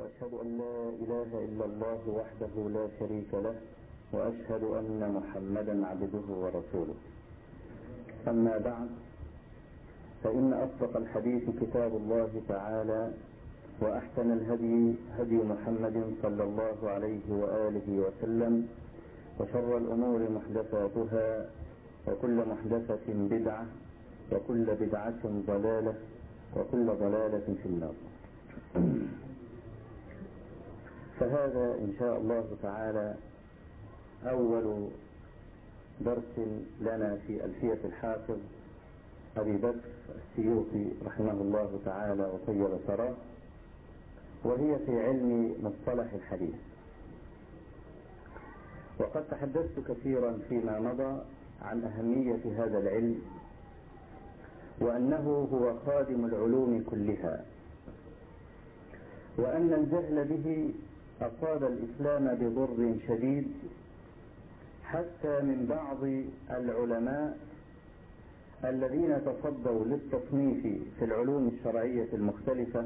وأشهد أن لا إله إلا الله وحده لا شريك له، وأشهد أن محمدا عبده ورسوله. أما بعد، فإن أصدق الحديث كتاب الله تعالى، وأحسن الهدي هدي محمد صلى الله عليه وآله وسلم، وشر الأمور محدثاتها، وكل محدثة بدعة، وكل بدعة ضلالة، وكل ضلالة في النار. فهذا إن شاء الله تعالى أول درس لنا في ألفية الحافظ أبي بكر السيوطي رحمه الله تعالى وطيب ثراه، وهي في علم مصطلح الحديث. وقد تحدثت كثيرا فيما مضى عن أهمية هذا العلم، وأنه هو خادم العلوم كلها، وأن الجهل به أصاب الإسلام بضر شديد، حتى من بعض العلماء الذين تصدوا للتصنيف في العلوم الشرعية المختلفة،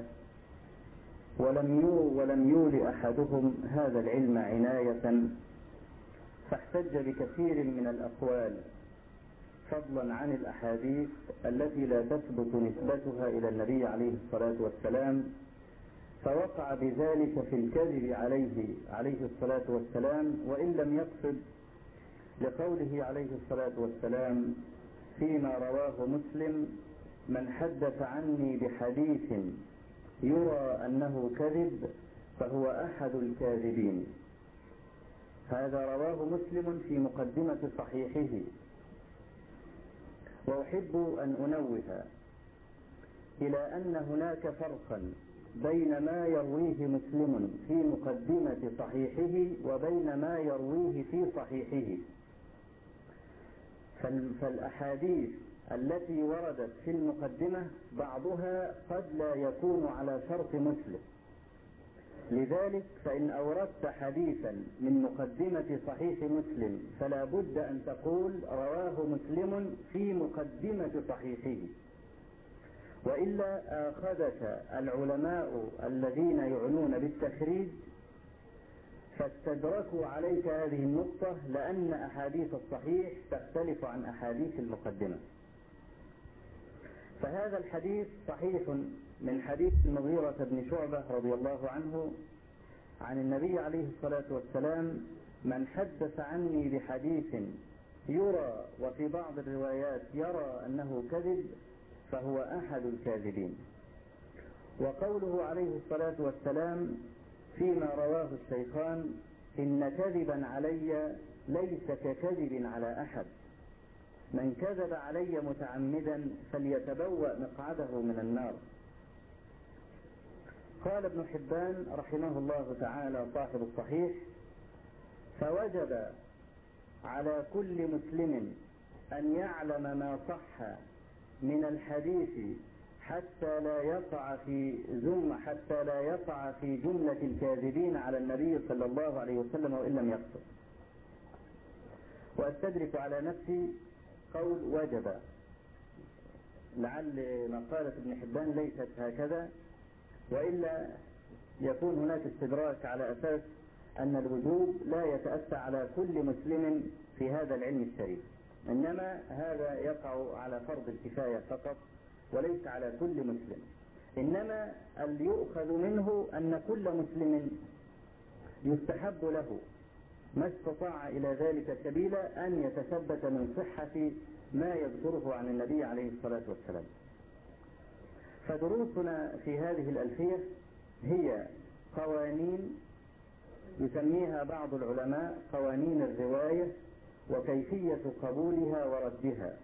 ولم يول أحدهم هذا العلم عناية، فاحتج بكثير من الأقوال فضلا عن الأحاديث التي لا تثبت نسبتها إلى النبي عليه الصلاة والسلام، فوقع بذلك في الكذب عليه الصلاة والسلام، وإن لم يقصد لقوله عليه الصلاة والسلام فيما رواه مسلم: من حدث عني بحديث يرى أنه كذب فهو أحد الكاذبين. هذا رواه مسلم في مقدمة صحيحه. وأحب أن أنوه إلى أن هناك فرقا بين ما يرويه مسلم في مقدمة صحيحه وبين ما يرويه في صحيحه. فالأحاديث التي وردت في المقدمة بعضها قد لا يكون على شرط مسلم، لذلك فإن أوردت حديثا من مقدمة صحيح مسلم فلا بد أن تقول رواه مسلم في مقدمة صحيحه، وإلا آخذك العلماء الذين يعنون بالتخريج فاستدركوا عليك هذه النقطة، لأن أحاديث الصحيح تختلف عن أحاديث المقدمة. فهذا الحديث صحيح من حديث المغيرة بن شعبة رضي الله عنه عن النبي عليه الصلاة والسلام: من حدث عني بحديث يرى، وفي بعض الروايات يرى أنه كذب، فهو أحد الكاذبين. وقوله عليه الصلاة والسلام فيما رواه الشيخان: إن كذبا علي ليس ككذب على أحد، من كذب علي متعمدا فليتبوأ مقعده من النار. قال ابن حبان رحمه الله تعالى صاحب الصحيح: فوجب على كل مسلم أن يعلم ما صح من الحديث حتى لا يقع في جملة الكاذبين على النبي صلى الله عليه وسلم وإن لم يقصد. وأستدرك على نفسي قول وجب، لعل مقالة ابن حبان ليست هكذا، وإلا يكون هناك استدراك على أساس أن الوجوب لا يتأتى على كل مسلم في هذا العلم الشريف، إنما هذا يقع على فرض الكفاية فقط وليس على كل مسلم. إنما اللي يؤخذ منه أن كل مسلم يستحب له ما استطاع إلى ذلك سبيلا أن يتثبت من صحة ما يذكره عن النبي عليه الصلاة والسلام. فدروسنا في هذه الألفية هي قوانين يسميها بعض العلماء قوانين الرواية، وكيفية قبولها وردها،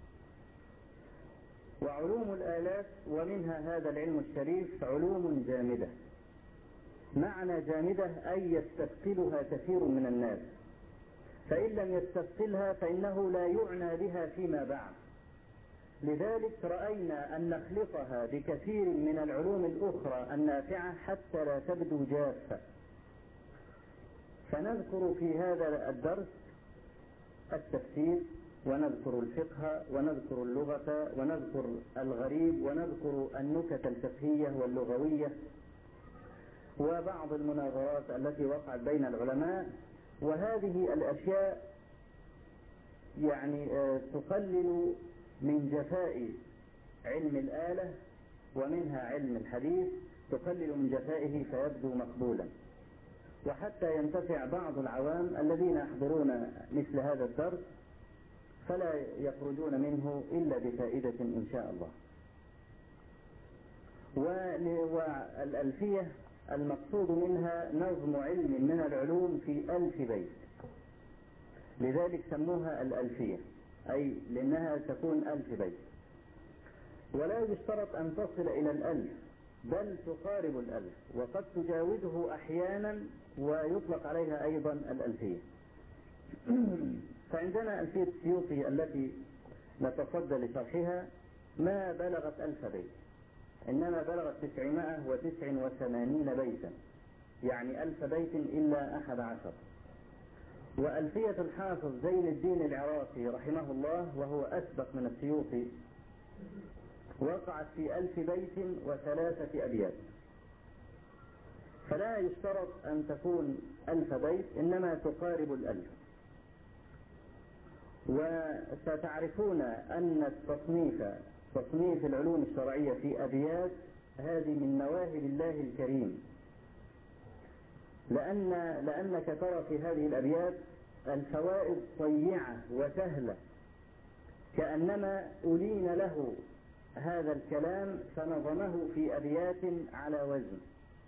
وعلوم الآلات، ومنها هذا العلم الشريف علوم جامدة. معنى جامدة أي يستثقلها كثير من الناس، فإن لم يستثقلها فإنه لا يعنى بها فيما بعد. لذلك رأينا أن نخلطها بكثير من العلوم الأخرى النافعة حتى لا تبدو جافة. فنذكر في هذا الدرس التفسير، ونذكر الفقه، ونذكر اللغة، ونذكر الغريب، ونذكر النكت الفقهية واللغوية، وبعض المناظرات التي وقعت بين العلماء، وهذه الأشياء يعني تقلل من جفاء علم الآلة ومنها علم الحديث، تقلل من جفائه فيبدو مقبولا، وحتى ينتفع بعض العوام الذين يحضرون مثل هذا الدرس فلا يخرجون منه إلا بفائدة إن شاء الله. والألفية المقصود منها نظم علم من العلوم في 1000 بيت، لذلك سموها الألفية، أي لأنها تكون 1000 بيت، ولا يشترط أن تصل إلى 1000 بل تقارب 1000، وقد تجاوزه أحيانا ويطلق عليها أيضا الألفية. فعندنا ألفية السيوطي التي نتصدى لشرحها ما بلغت 1000 بيت، إنما بلغت 989 بيتا، يعني 1000 بيت إلا 11. وألفية الحافظ زين الدين العراقي رحمه الله وهو أسبق من السيوطي وقعت في 1000 بيت و3 أبيات، فلا يشترط أن تكون 1000 بيت، إنما تقارب 1000. وستعرفون أن تصنيف العلوم الشرعية في أبيات هذه من مواهب الله الكريم، لأنك ترى في هذه الأبيات الفوائد طيعة وسهلة، كأنما ألين له هذا الكلام فنظمه في أبيات على وزن.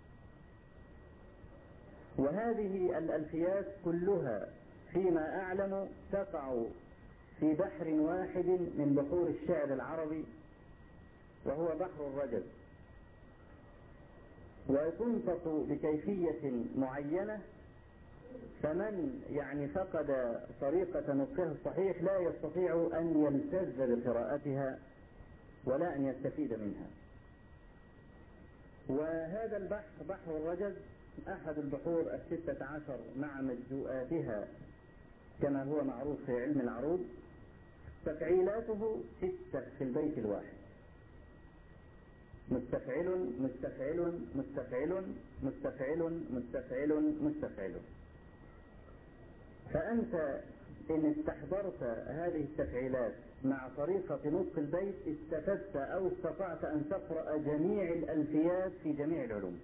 وهذه الألفيات كلها فيما أعلم تقع في بحر واحد من بحور الشعر العربي، وهو بحر الرجز، وتنطق بكيفية معينة، فمن يعني فقد طريقة نطقها الصحيح لا يستطيع أن يلتذ بقراءتها ولا أن يستفيد منها. وهذا البحر بحر الرجز أحد البحور 16 مع مجزوءاتها كما هو معروف في علم العروض، تفعيلاته 6 في البيت الواحد: مستفعل مستفعل مستفعل مستفعل مستفعل مستفعل. فأنت إن استحضرت هذه التفعيلات مع طريقة نطق البيت استفدت أو استطعت أن تقرأ جميع الألفيات في جميع العلوم.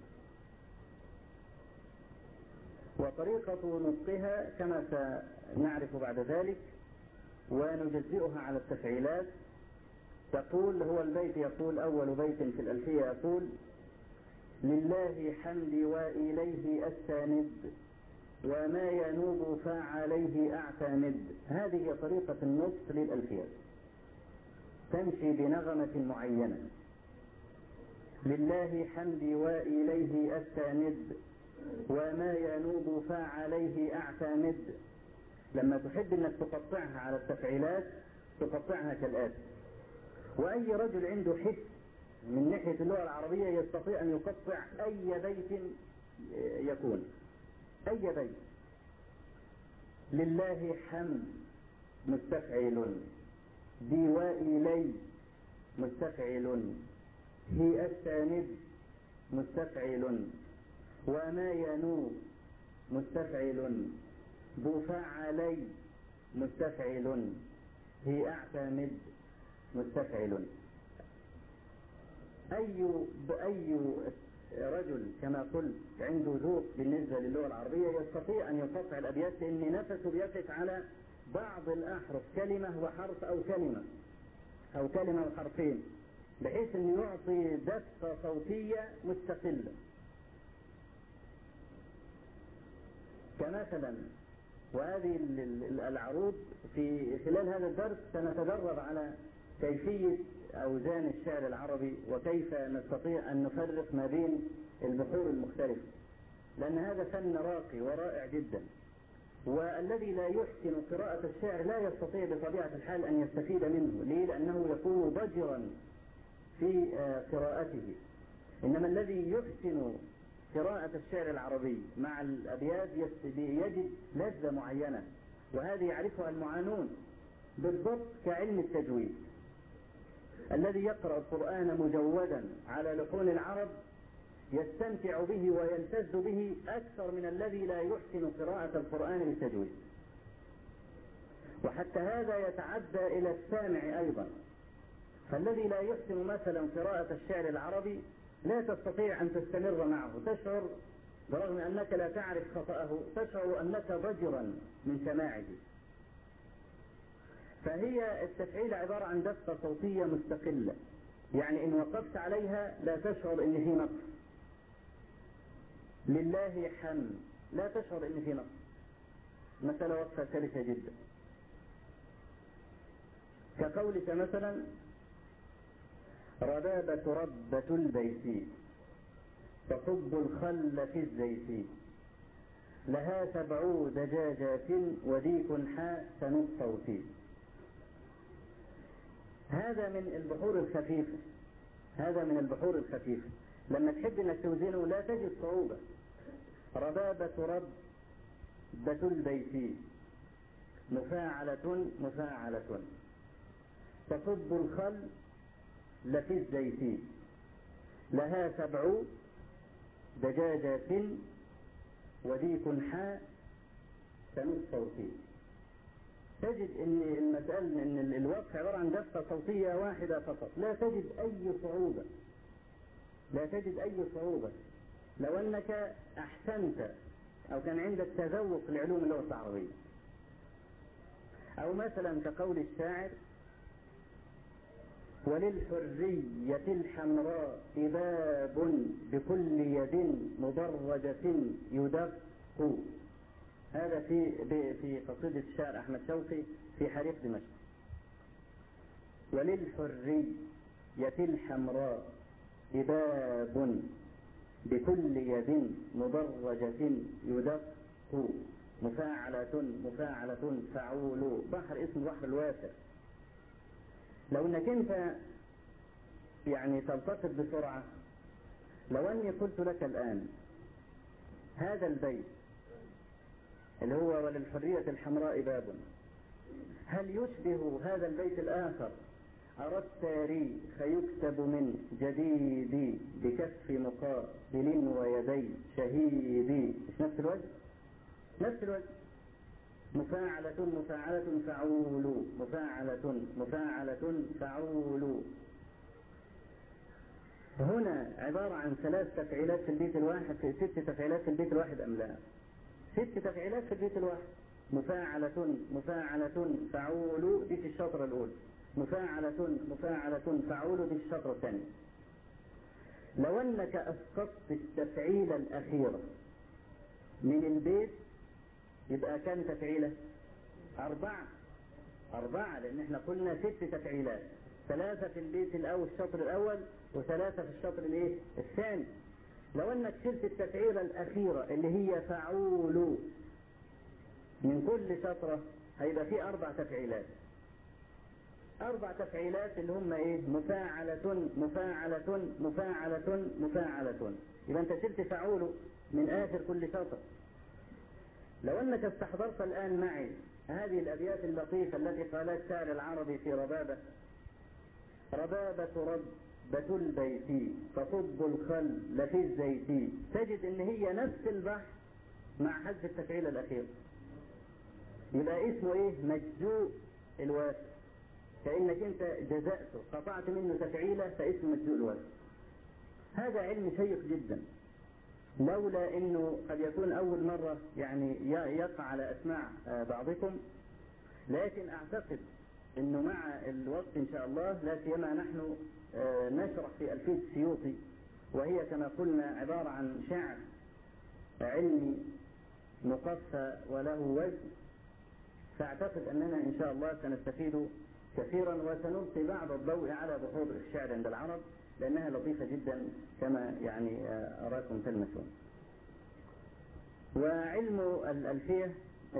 وطريقة نطقها كما سنعرف بعد ذلك ونجزئها على التفعيلات. تقول هو البيت، يقول أول بيت في الألفية يقول: لله حمدي وإليه أستند وما ينوب فعليه أعتمد. هذه هي طريقة النطق للألفيات، تمشي بنغمة معينة: لله حمدي وإليه أستند وما ينوب فعليه أعتمد. لما تحب أنك تقطعها على التفعيلات تقطعها كالآتي. وأي رجل عنده حس من ناحية اللغة العربية يستطيع أن يقطع أي بيت يكون، أي بيت. لله حمد مستفعل، بي وإلي مستفعل، هي الساند مستفعل، وما ينوب مستفعل، بفعلي مستفعل، هي أعتمد مستفعل. أي رجل كما قلت عنده ذوق بالنسبة للغة العربية يستطيع أن يقطع الأبيات، لأن نفسه بيقف على بعض الأحرف، كلمة وحرف أو كلمة وحرفين، بحيث أن يعطي دفة صوتية مستقلة. كمثلا وهذه العروض في خلال هذا الدرس سنتدرب على كيفية أوزان الشعر العربي وكيف نستطيع أن نفرق ما بين البحور المختلفة، لأن هذا فن راقي ورائع جدا، والذي لا يحسن قراءة الشعر لا يستطيع بطبيعة الحال أن يستفيد منه. ليه؟ لأنه يكون ضجرا في قراءته. إنما الذي يحسن قراءة الشعر العربي مع الأبيات يجد لذة معينة، وهذه يعرفها المعانون بالضبط كعلم التجويد. الذي يقرأ القرآن مجودا على لحون العرب يستمتع به ويلتذ به أكثر من الذي لا يحسن قراءة القرآن بالتجويد. وحتى هذا يتعدى إلى السامع أيضا، فالذي لا يحسن مثلا قراءة الشعر العربي لا تستطيع أن تستمر معه، تشعر برغم أنك لا تعرف خطأه تشعر أنك ضجرا من سماعه. فهي التفعيل عبارة عن دفة صوتية مستقلة، يعني إن وقفت عليها لا تشعر إن في نقص. لله حمد لا تشعر إن في نقص، مسألة وقفة سلسة جدا. كقولك مثلا ربابة ربة البيت تصب الخل في الزيت لها 7 دجاجات وديك حاسن الصوت. هذا من البحور الخفيفة، هذا من البحور الخفيفة. لما تحب انك توزنه لا تجد صعوبة. ربابة ربة البيت مفاعلة مفاعلة تصب الخل في الزيت لها 7 دجاجات وديك حاسن الصوت. تجد ان المسألة ان الوقف عبارة عن دفة صوتية واحدة فقط، لا تجد اي صعوبة، لا تجد اي صعوبة. لو انك احسنت او كان عندك تذوق لعلوم اللغة العربية. او مثلا كقول الشاعر وللحرية الحمراء باب بكل يد مدرجة يدق. هذا في قصيدة الشاعر أحمد شوقي في حريق دمشق. وللحرية الحمراء باب بكل يد مدرجة يدق مفاعلة مفاعلة فعول. بحر اسمه بحر الواسع. لو انك انت يعني تلتقط بسرعة، لو اني قلت لك الآن هذا البيت اللي هو وللحرية الحمراء باب، هل يشبه هذا البيت الآخر أرى التاريخ يكتب من جديد بكف مقابل ويدي شهيدي؟ مش نفس الوجه؟ نفس الوجه. مفاعلة مفاعلة فعول مفاعلة مفاعلة فعول. هنا عبارة عن 3 تفعيلات في البيت الواحد، في 6 تفعيلات في البيت الواحد أم لا؟ 6 تفعيلات في البيت الواحد. مفاعلة مفاعلة فعول دي في الشطرة الأولى، مفاعلة مفاعلة فعول دي في الشطرة الثانية. لو أنك أسقطت التفعيلة الأخيرة من البيت يبقى كم تفعيلة؟ 4 لأن احنا قلنا 6 تفعيلات، 3 في البيت الأول الشطر الأول و3 في الشطر الثاني. لو أنك شلت التفعيلة الأخيرة اللي هي فعول من كل شطرة هيبقى فيه 4 تفعيلات. 4 تفعيلات اللي هم ايه؟ مفاعلة مفاعلة مفاعلة مفاعلة. يبقى انت شلت فعول من آخر كل شطر. لو انك استحضرت الآن معي هذه الأبيات اللطيفة التي قالت الشاعر العربي في ربابة: ربابة ربة البيت تصب الخل في الزيت، تجد ان هي نفس البحر مع حذف التفعيل الأخير. يبقى اسمه ايه؟ مجزوء الواسع، كأنك انت جزأته قطعت منه تفعيلة فاسمه مجزوء الواسع. هذا علم شيق جدا، لولا انه قد يكون اول مرة يعني يقع على اسماع بعضكم، لكن اعتقد انه مع الوقت ان شاء الله، لا سيما نحن نشرح في ألفية السيوطي، وهي كما قلنا عبارة عن شعر علمي مقفى وله وزن، فاعتقد اننا ان شاء الله سنستفيد كثيرا وسنلقي بعض الضوء على بحور الشعر عند العرب، لانها لطيفة جدا كما يعني اراكم تلمسون. وعلم الألفية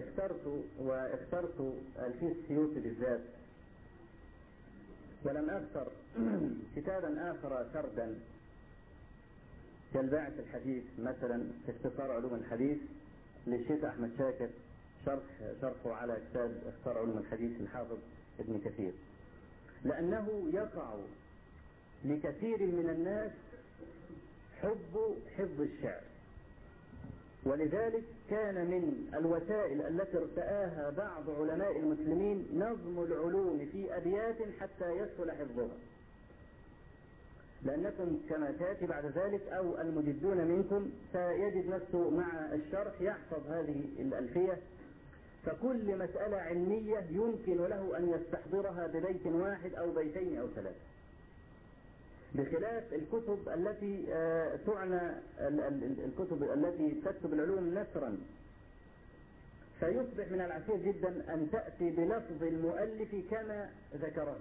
اخترت ألفية السيوطي بالذات، ولم أختر كتابا آخر سردا كالباعث الحديث مثلا في اختصار علوم الحديث للشيخ أحمد شاكر، شرحه على كتاب اختصار علوم الحديث للحافظ ابن كثير، لأنه يقع لكثير من الناس حفظ الشعر، ولذلك كان من الوسائل التي ارتآها بعض علماء المسلمين نظم العلوم في أبيات حتى يسهل حفظها، لأنكم كما تأتي بعد ذلك أو المجدون منكم سيجد نفسه مع الشرح يحفظ هذه الألفية، فكل مسألة علمية يمكن له أن يستحضرها ببيت واحد أو بيتين أو ثلاثة، بخلاف الكتب التي تعنى الكتب التي تكتب العلوم نثرا، فيصبح من العسير جدا أن تأتي بلفظ المؤلف كما ذكره،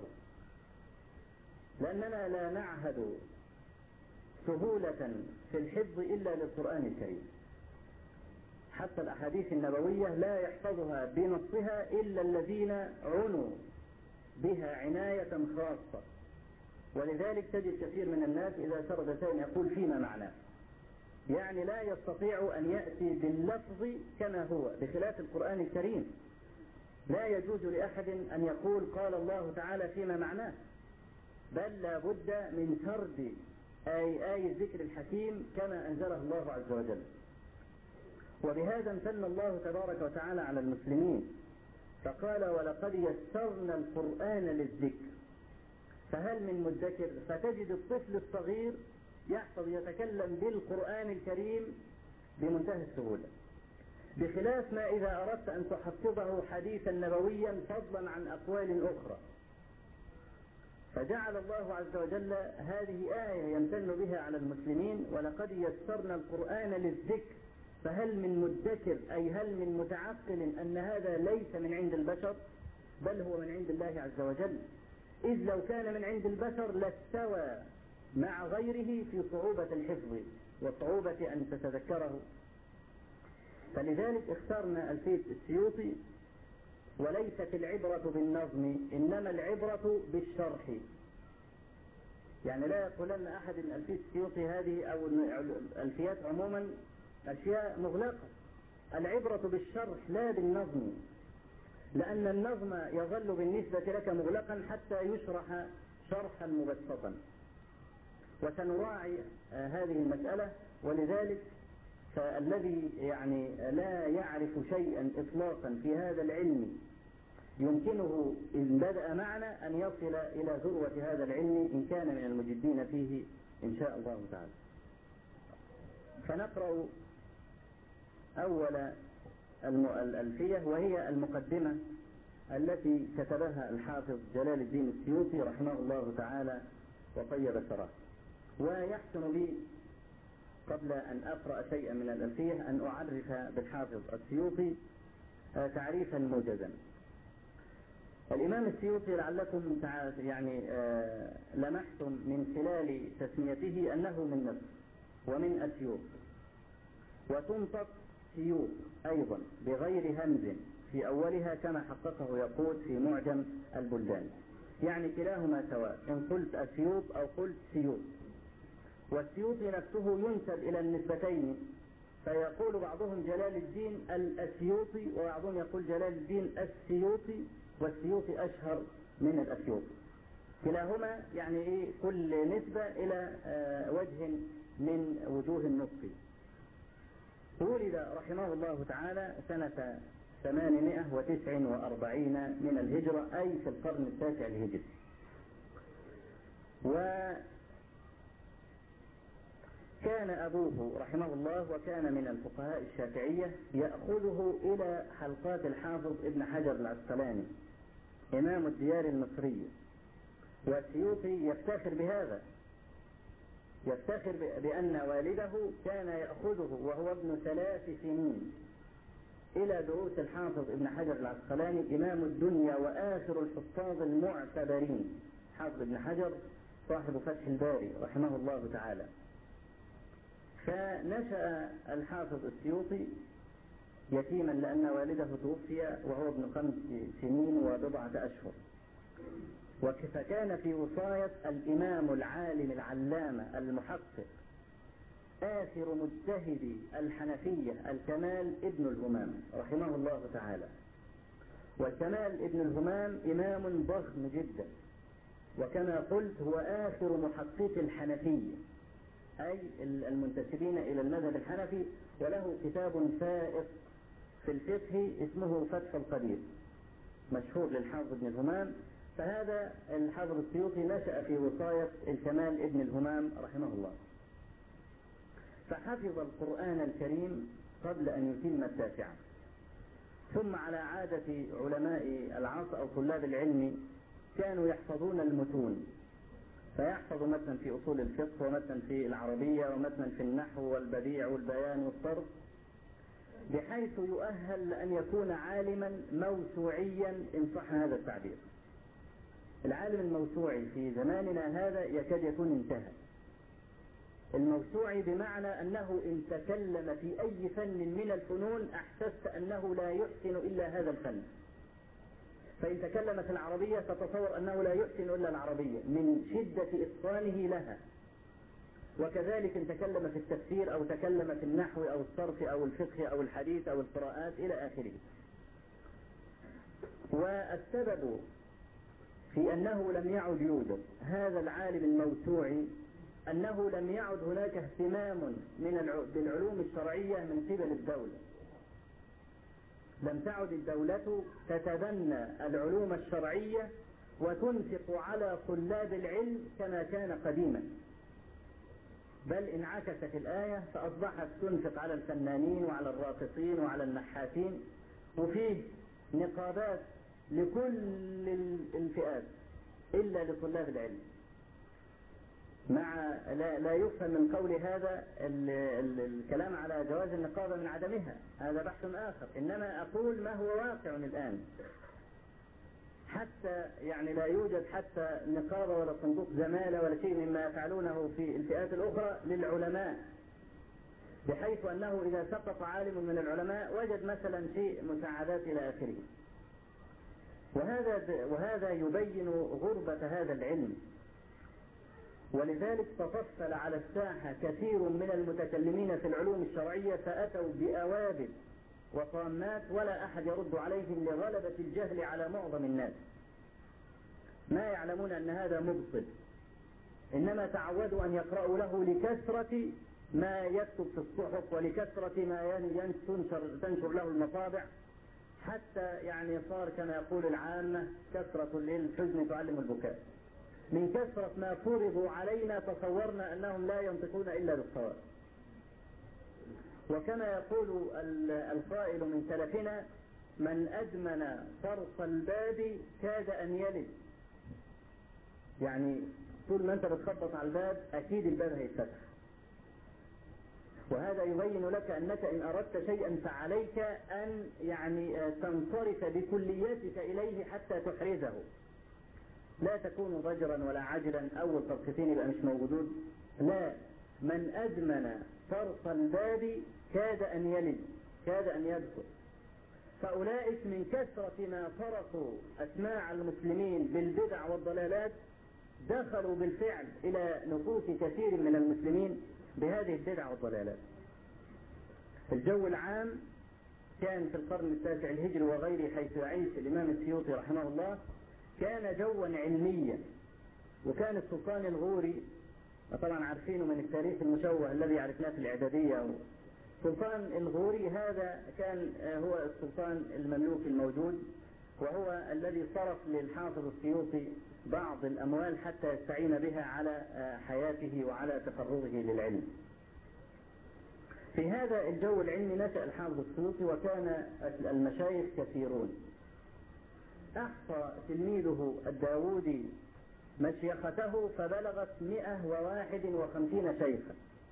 لأننا لا نعهد سهولة في الحفظ إلا للقرآن الكريم، حتى الأحاديث النبوية لا يحفظها بنصها إلا الذين عنوا بها عناية خاصة، ولذلك تجد كثير من الناس إذا سرد شيئا يقول فيما معناه، يعني لا يستطيع أن يأتي باللفظ كما هو، بخلاف القرآن الكريم لا يجوز لأحد أن يقول قال الله تعالى فيما معناه، بل لا بد من سرد آي الذكر الحكيم كما أنزله الله عز وجل. وبهذا امتن الله تبارك وتعالى على المسلمين فقال ولقد يسرنا القرآن للذكر فهل من مدكر، فتجد الطفل الصغير يحفظ يتكلم بالقرآن الكريم بمنتهى السهولة، بخلاف ما إذا أردت أن تحفظه حديثا نبويا فضلا عن أقوال أخرى. فجعل الله عز وجل هذه آية يمتن بها على المسلمين ولقد يسرنا القرآن للذكر فهل من مدكر، أي هل من متعقل أن هذا ليس من عند البشر بل هو من عند الله عز وجل، إذ لو كان من عند البشر لاستوى مع غيره في صعوبة الحفظ وصعوبة أن تتذكره. فلذلك اخترنا ألفية السيوطي، وليست العبرة بالنظم إنما العبرة بالشرح، يعني لا يقولن أحد أن ألفية السيوطي هذه أو الألفيات عموما أشياء مغلقة، العبرة بالشرح لا بالنظم، لأن النظم يظل بالنسبة لك مغلقا حتى يشرح شرحا مبسطا، وسنراعي هذه المسألة. ولذلك فالذي يعني لا يعرف شيئا إطلاقا في هذا العلم يمكنه إن بدأ معنا أن يصل إلى ذروة هذا العلم إن كان من المجدين فيه إن شاء الله تعالى. فنقرأ أول الألفية وهي المقدمة التي كتبها الحافظ جلال الدين السيوطي رحمه الله تعالى وطيب ثراه. ويحسن لي قبل أن أقرأ شيئا من الألفية أن أعرف بالحافظ السيوطي تعريفا موجزا. الإمام السيوطي لعلكم يعني لمحتم من خلال تسميته أنه من مصر ومن أسيوط، وتنطق سيوط أيضا بغير همز في أولها كما حققه يقول في معجم البلدان، يعني كلاهما سواء إن قلت أسيوط أو قلت سيوط. والسيوطي نفسه ينسب إلى النسبتين، فيقول بعضهم جلال الدين الأسيوطي وبعضهم يقول جلال الدين السيوطي، والسيوطي أشهر من الأسيوطي، كلاهما يعني إيه كل نسبة إلى وجه من وجوه النطق. ولد رحمه الله تعالى سنة 849 من الهجرة، أي في القرن التاسع الهجري. وكان أبوه رحمه الله وكان من الفقهاء الشافعية يأخذه إلى حلقات الحافظ ابن حجر العسقلاني إمام الديار المصرية، والسيوطي يفتخر بهذا، يفتخر بأن والده كان يأخذه وهو ابن 3 سنين إلى دروس الحافظ ابن حجر العسقلاني إمام الدنيا وآخر الحفاظ المعتبرين، حافظ ابن حجر صاحب فتح الباري رحمه الله تعالى. فنشأ الحافظ السيوطي يتيما لأن والده توفي وهو ابن 5 سنين وبضعة أشهر، فكان في وصاية الإمام العالم العلامة المحقق آخر مجتهد الحنفية الكمال ابن الهمام رحمه الله تعالى. والكمال ابن الهمام إمام ضخم جدا، وكما قلت هو آخر محقق الحنفية، أي المنتسبين إلى المذهب الحنفي، وله كتاب فائق في الفقه اسمه فتح القدير مشهور للحافظ ابن الهمام. فهذا الحافظ السيوطي نشأ في وصاية الكمال ابن الهمام رحمه الله، فحفظ القرآن الكريم قبل أن يتم التاسعة، ثم على عادة علماء العصر أو طلاب العلم كانوا يحفظون المتون، فيحفظ متنا في أصول الفقه ومتنا في العربية ومتنا في النحو والبديع والبيان والصرف، بحيث يؤهل أن يكون عالما موسوعيا إن صح هذا التعبير. العالم الموسوعي في زماننا هذا يكاد يكون انتهى. الموسوعي بمعنى أنه إن تكلم في أي فن من الفنون أحسست أنه لا يحسن إلا هذا الفن، فإن تكلم في العربية تتصور أنه لا يحسن إلا العربية من شدة إتقانه لها، وكذلك إن تكلم في التفسير أو تكلم في النحو أو الصرف أو الفقه أو الحديث أو القراءات إلى آخره. والسبب في أنه لم يعد يوجد هذا العالم الموسوعي أنه لم يعد هناك اهتمام بالعلوم الشرعية من قبل الدولة. لم تعد الدولة تتبنى العلوم الشرعية وتنفق على طلاب العلم كما كان قديما، بل انعكست الآية فأصبحت تنفق على الفنانين وعلى الراقصين وعلى النحاتين، وفيه نقابات لكل الفئات إلا لطلاب العلم. مع لا يفهم من قول هذا الكلام على جواز النقابة من عدمها، هذا بحث آخر، إنما أقول ما هو واقع الآن. حتى يعني لا يوجد حتى نقابة ولا صندوق زمالة ولا شيء مما يفعلونه في الفئات الأخرى للعلماء، بحيث أنه إذا سقط عالم من العلماء وجد مثلا شيء مساعدات إلى آخره. وهذا يبين غربة هذا العلم، ولذلك تطفل على الساحة كثير من المتكلمين في العلوم الشرعية فأتوا بأوابل وطامات ولا أحد يرد عليهم لغلبة الجهل على معظم الناس. ما يعلمون أن هذا مبطل، إنما تعودوا أن يقرأوا له لكثرة ما يكتب في الصحف ولكثرة ما تنشر له المطابع، حتى يعني صار كما يقول العامة كثرة الحزن تعلم البكاء. من كثرة ما فرضوا علينا تصورنا أنهم لا ينطقون إلا بالصواب. وكما يقول القائل من سلفنا: من أدمن طرف الباب كاد أن يلد. يعني طول ما أنت بتخبط على الباب أكيد الباب هيتفتح. وهذا يبين لك أنك إن أردت شيئا فعليك أن يعني تنصرف بكلياتك إليه حتى تحرزه، لا تكون ضجرا ولا عجلا أول طرفتين يبقى مش موجودون، لا، من أدمن طرف الباب كاد أن يلد، كاد أن يدخل. فأولئك من كثرة ما فرقوا أسماع المسلمين بالبدع والضلالات دخلوا بالفعل إلى نفوس كثير من المسلمين بهذه البدع والضلالات. الجو العام كان في القرن التاسع الهجري وغيره حيث يعيش الإمام السيوطي رحمه الله كان جوا علميا. وكان السلطان الغوري، طبعا عارفينه من التاريخ المشوه الذي عرفناه في الإعدادية، سلطان الغوري هذا كان هو السلطان المملوكي الموجود، وهو الذي صرف للحافظ السيوطي بعض الأموال حتى يستعين بها على حياته وعلى تفرغه للعلم. في هذا الجو العلمي نشأ الحافظ السيوطي، وكان المشايخ كثيرون. أحصى تلميذه الداودي مشيخته فبلغت 151 شيخا،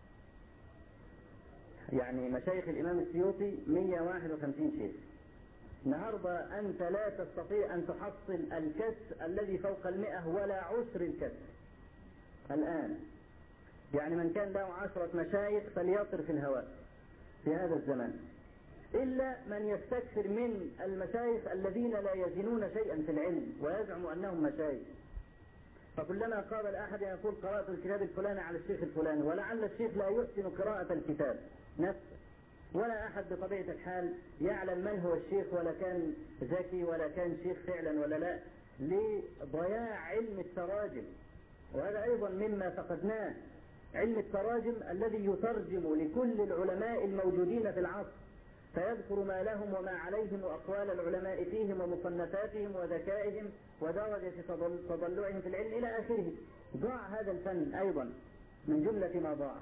يعني مشايخ الإمام السيوطي 151 شيخ. النهارده أنت لا تستطيع أن تحصل الكسر الذي فوق 100 ولا عشر الكسر الآن. يعني من كان له 10 مشايخ فليطر في الهواء في هذا الزمان، إلا من يستكثر من المشايخ الذين لا يزنون شيئا في العلم ويزعموا أنهم مشايخ. فكلما قابل أحد يقول قرأت الكتاب الفلاني على الشيخ الفلاني، ولعل الشيخ لا يحسن قراءة الكتاب نفسه، ولا أحد بطبيعة الحال يعلم من هو الشيخ، ولا كان ذكي ولا كان شيخ فعلا ولا لا، لضياع علم التراجم. وهذا أيضا مما فقدناه، علم التراجم الذي يترجم لكل العلماء الموجودين في العصر، فيذكر ما لهم وما عليهم وأقوال العلماء فيهم ومصنفاتهم وذكائهم ودرجة تضلعهم في العلم إلى آخره. ضاع هذا الفن أيضا من جملة ما ضاع.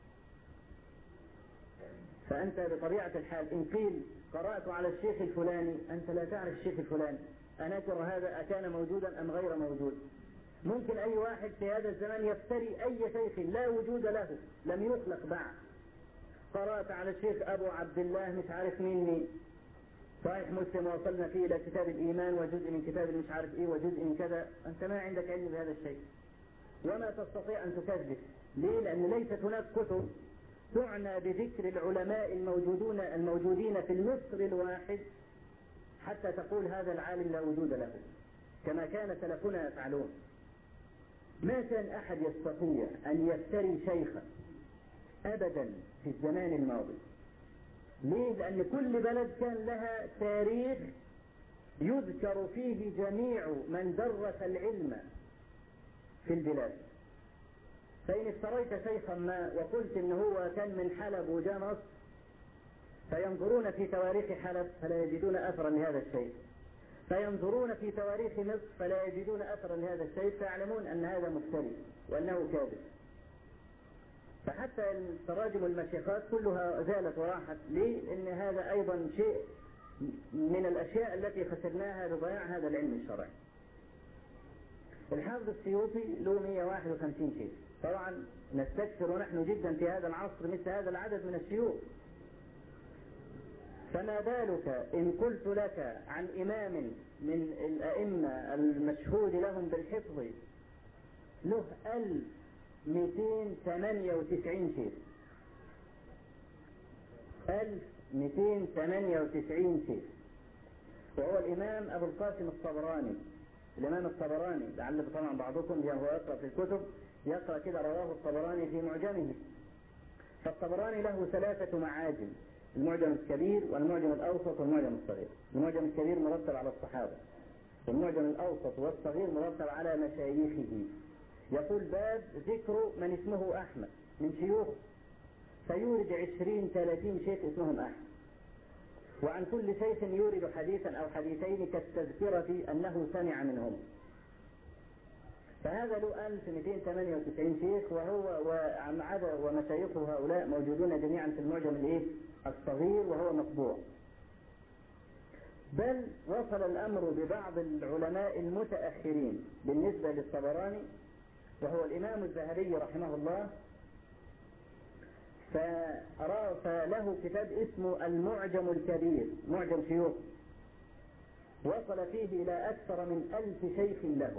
فأنت بطبيعة الحال إن قيل قرأت على الشيخ الفلاني، أنت لا تعرف الشيخ الفلاني، أنكر هذا أكان موجودا أم غير موجود. ممكن أي واحد في هذا الزمان يفتري أي شيخ لا وجود له، لم يخلق بعد. قرأت على الشيخ أبو عبد الله مش عارف مين، صحيح مسلم وصلنا فيه إلى كتاب الإيمان وجزء من كتاب مش عارف إيه وجزء من كذا، أنت ما عندك علم بهذا الشيء وما تستطيع أن تكذب. ليه؟ لأن ليست هناك كتب تعنى بذكر العلماء الموجودين في المصر الواحد حتى تقول هذا العالم لا وجود له، كما كان سلفنا يفعلون. ما كان أحد يستطيع أن يفتري شيخا أبدا في الزمان الماضي. ليه؟ لأن كل بلد كان لها تاريخ يذكر فيه جميع من درس العلم في البلاد. فإن افتريت شيخا ما وقلت إن هو كان من حلب وجاء مصر، فينظرون في تواريخ حلب فلا يجدون أثرا لهذا الشيء، فينظرون في تواريخ مصر فلا يجدون أثرا لهذا الشيء، فيعلمون أن هذا مفتري وأنه كاذب. فحتى التراجم المشيخات كلها زالت وراحت. ليه؟ لأن هذا أيضا شيء من الأشياء التي خسرناها بضياع هذا العلم الشرعي. الحافظ السيوطي له 151 شيخ، طبعا نستكثر نحن جدا في هذا العصر مثل هذا العدد من الشيوخ، فما بالك إن قلت لك عن إمام من الأئمة المشهود لهم بالحفظ له 1298 شيخ، 1298 شيخ، وهو الإمام أبو القاسم الطبراني. الإمام الطبراني لعل طبعا بعضكم وهو يقرأ في الكتب يقرأ كده رواه الطبراني في معجمه. فالطبراني له 3 معاجم، المعجم الكبير والمعجم الأوسط والمعجم الصغير. المعجم الكبير مرتب على الصحابة، والمعجم الأوسط والصغير مرتب على مشايخه. يقول باب ذكر من اسمه أحمد من شيوخ، فيورد 20-30 شيخ اسمهم أحمد، وعن كل شيخ يورد حديثا أو حديثين كالتذكرة أنه سمع منهم. فهذا له 1298 شيخ، وهو ومشايخه هؤلاء موجودون جميعا في المعجم الصغير وهو مطبوع. بل وصل الأمر ببعض العلماء المتأخرين بالنسبة للطبراني، وهو الإمام الذهبي رحمه الله، فله كتاب اسمه المعجم الكبير، معجم شيوخ، وصل فيه إلى أكثر من 1000 شيخ له.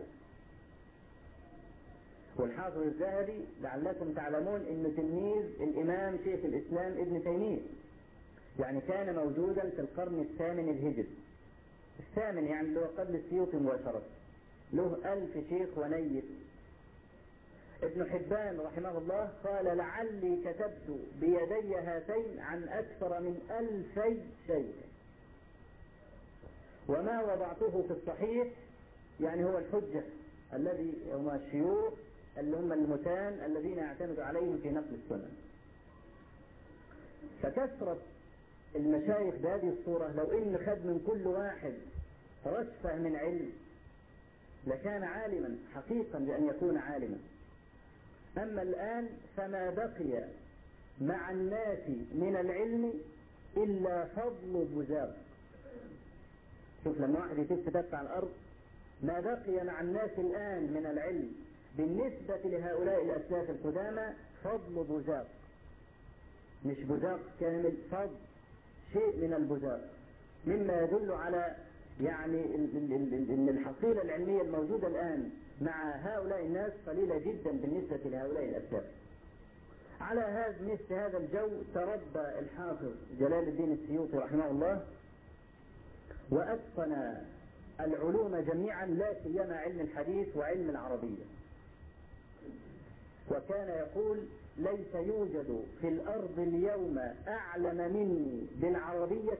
والحافظ الذهبي لعلكم تعلمون إنه تلميذ الإمام شيخ الإسلام ابن تيمية، يعني كان موجودا في القرن الثامن الهجري، الثامن يعني اللي هو قبل السيوطي مباشرة، له 1000 شيخ ونيت. ابن حبان رحمه الله قال لعلي كتبت بيدي هاتين عن أكثر من 2000 شيخ، وما وضعته في الصحيح يعني هو الحجة الذي هم الشيوخ اللي هم المتان الذين يعتمد عليهم في نقل السنة. فكثرة المشايخ بهذه الصورة لو إن خد من كل واحد رشفة من علم لكان عالما حقيقا بأن يكون عالما. أما الآن فما بقي مع الناس من العلم إلا فضل بزاق. شوف لما واحد يتفتت على الأرض، ما بقي مع الناس الآن من العلم بالنسبة لهؤلاء الأسلاف القدامى فضل بزاق، مش بزاق كامل، فضل شيء من البزاق، مما يدل على يعني ان الحصيلة العلمية الموجودة الآن مع هؤلاء الناس قليلة جدا بالنسبة لهؤلاء الأسلاف. على مثل هذا الجو تربى الحافظ جلال الدين السيوطي رحمه الله، وأتقن العلوم جميعا لا سيما علم الحديث وعلم العربية. وكان يقول ليس يوجد في الأرض اليوم أعلم مني بالعربية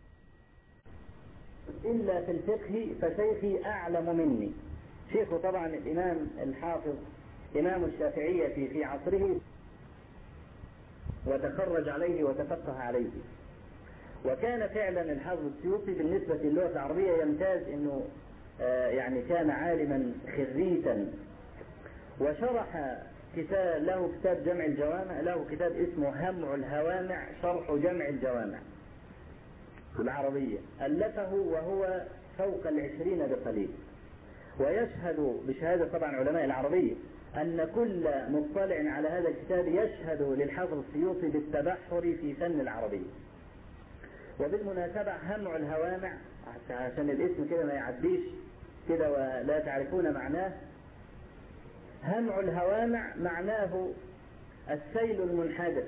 إلا في الفقه فشيخي أعلم مني. شيخه طبعا الإمام الحافظ إمام الشافعية في عصره وتخرج عليه وتفقه عليه. وكان فعلا الحافظ السيوطي بالنسبة للغة العربية يمتاز أنه يعني كان عالما خريتا، وشرح له كتاب جمع الجوامع، له كتاب اسمه همع الهوامع شرح جمع الجوامع العربية، ألفه وهو فوق 20 بقليل. ويشهد بشهادة طبعا علماء العربية أن كل مطلع على هذا الكتاب يشهد للحافظ السيوطي بالتبحر في فن العربية. وبالمناسبة همع الهوامع عشان الاسم كده ما يعديش كده ولا تعرفون معناه، همع الهوامع معناه السيل المنحدر.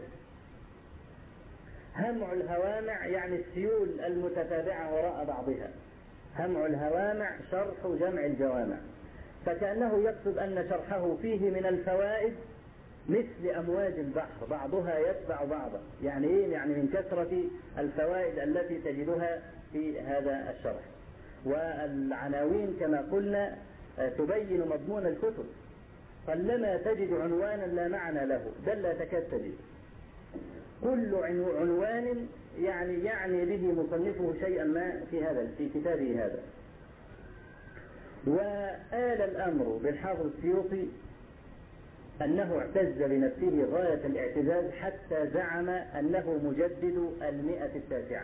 همع الهوامع يعني السيول المتتابعة وراء بعضها. همع الهوامع شرح جمع الجوامع، فكأنه يقصد أن شرحه فيه من الفوائد مثل أمواج البحر بعضها يتبع بعضا. يعني إيه؟ يعني من كثرة الفوائد التي تجدها في هذا الشرح. والعناوين كما قلنا تبين مضمون الكتب، قلما تجد عنوانا لا معنى له، بل لا تكاد تجد. كل عنوان يعني به مصنفه شيئا ما في كتابه هذا. وآل الأمر بالحافظ السيوطي أنه اعتز بنفسه غاية الاعتزاز حتى زعم أنه مجدد 109.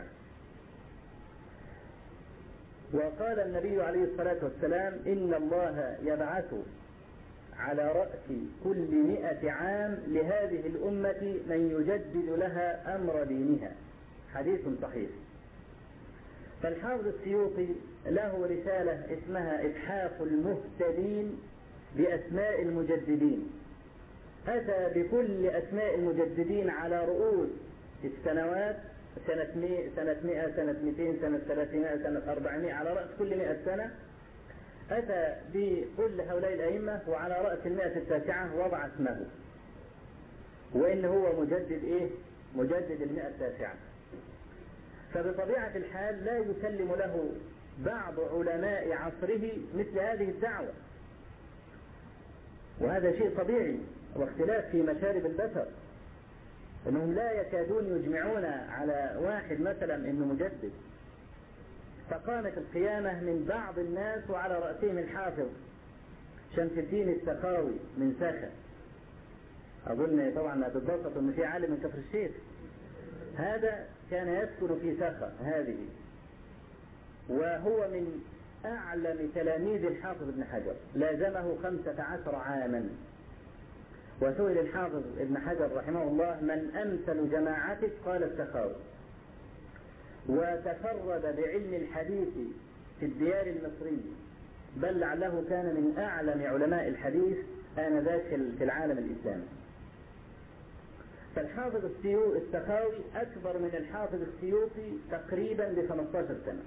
وقال النبي عليه الصلاة والسلام: إن الله يبعث على رأس كل 100 عام لهذه الأمة من يجدد لها أمر دينها. حديث صحيح. فالحافظ السيوطي له رسالة اسمها إتحاف المهتدين بأسماء المجددين. أتى بكل أسماء المجددين على رؤوس السنوات، سنة 100 سنة 200 سنة 300 سنة 400، على رأس كل 100 سنة أتى بكل هؤلاء الأئمة، وعلى رأس 109 وضع اسمه، وإن هو مجدد إيه؟ مجدد 109. فبطبيعة الحال لا يسلم له بعض علماء عصره مثل هذه الدعوة، وهذا شيء طبيعي، واختلاف في مشارب البشر، أنهم لا يكادون يجمعون على واحد مثلا إنه مجدد. فقامت القيامة من بعض الناس وعلى رأسهم الحافظ شمس الدين السخاوي من سخا. أظن طبعا هتتبسط أن في عالم من كفر الشيخ، هذا كان يسكن في سخا هذه، وهو من أعلم تلاميذ الحافظ ابن حجر، لازمه 15 عاما. وسئل الحافظ ابن حجر رحمه الله: من أمثل جماعتك؟ قال السخاوي. وتفرد بعلم الحديث في الديار المصرية، بل لعله كان من أعلم علماء الحديث آنذاك في العالم الإسلامي. فالحافظ السخاوي أكبر من الحافظ السيوطي تقريبا ب15 سنة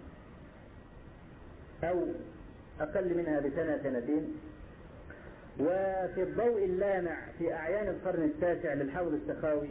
أو أقل منها بسنة سنتين. وفي الضوء اللامع في أعيان القرن التاسع للحافظ السخاوي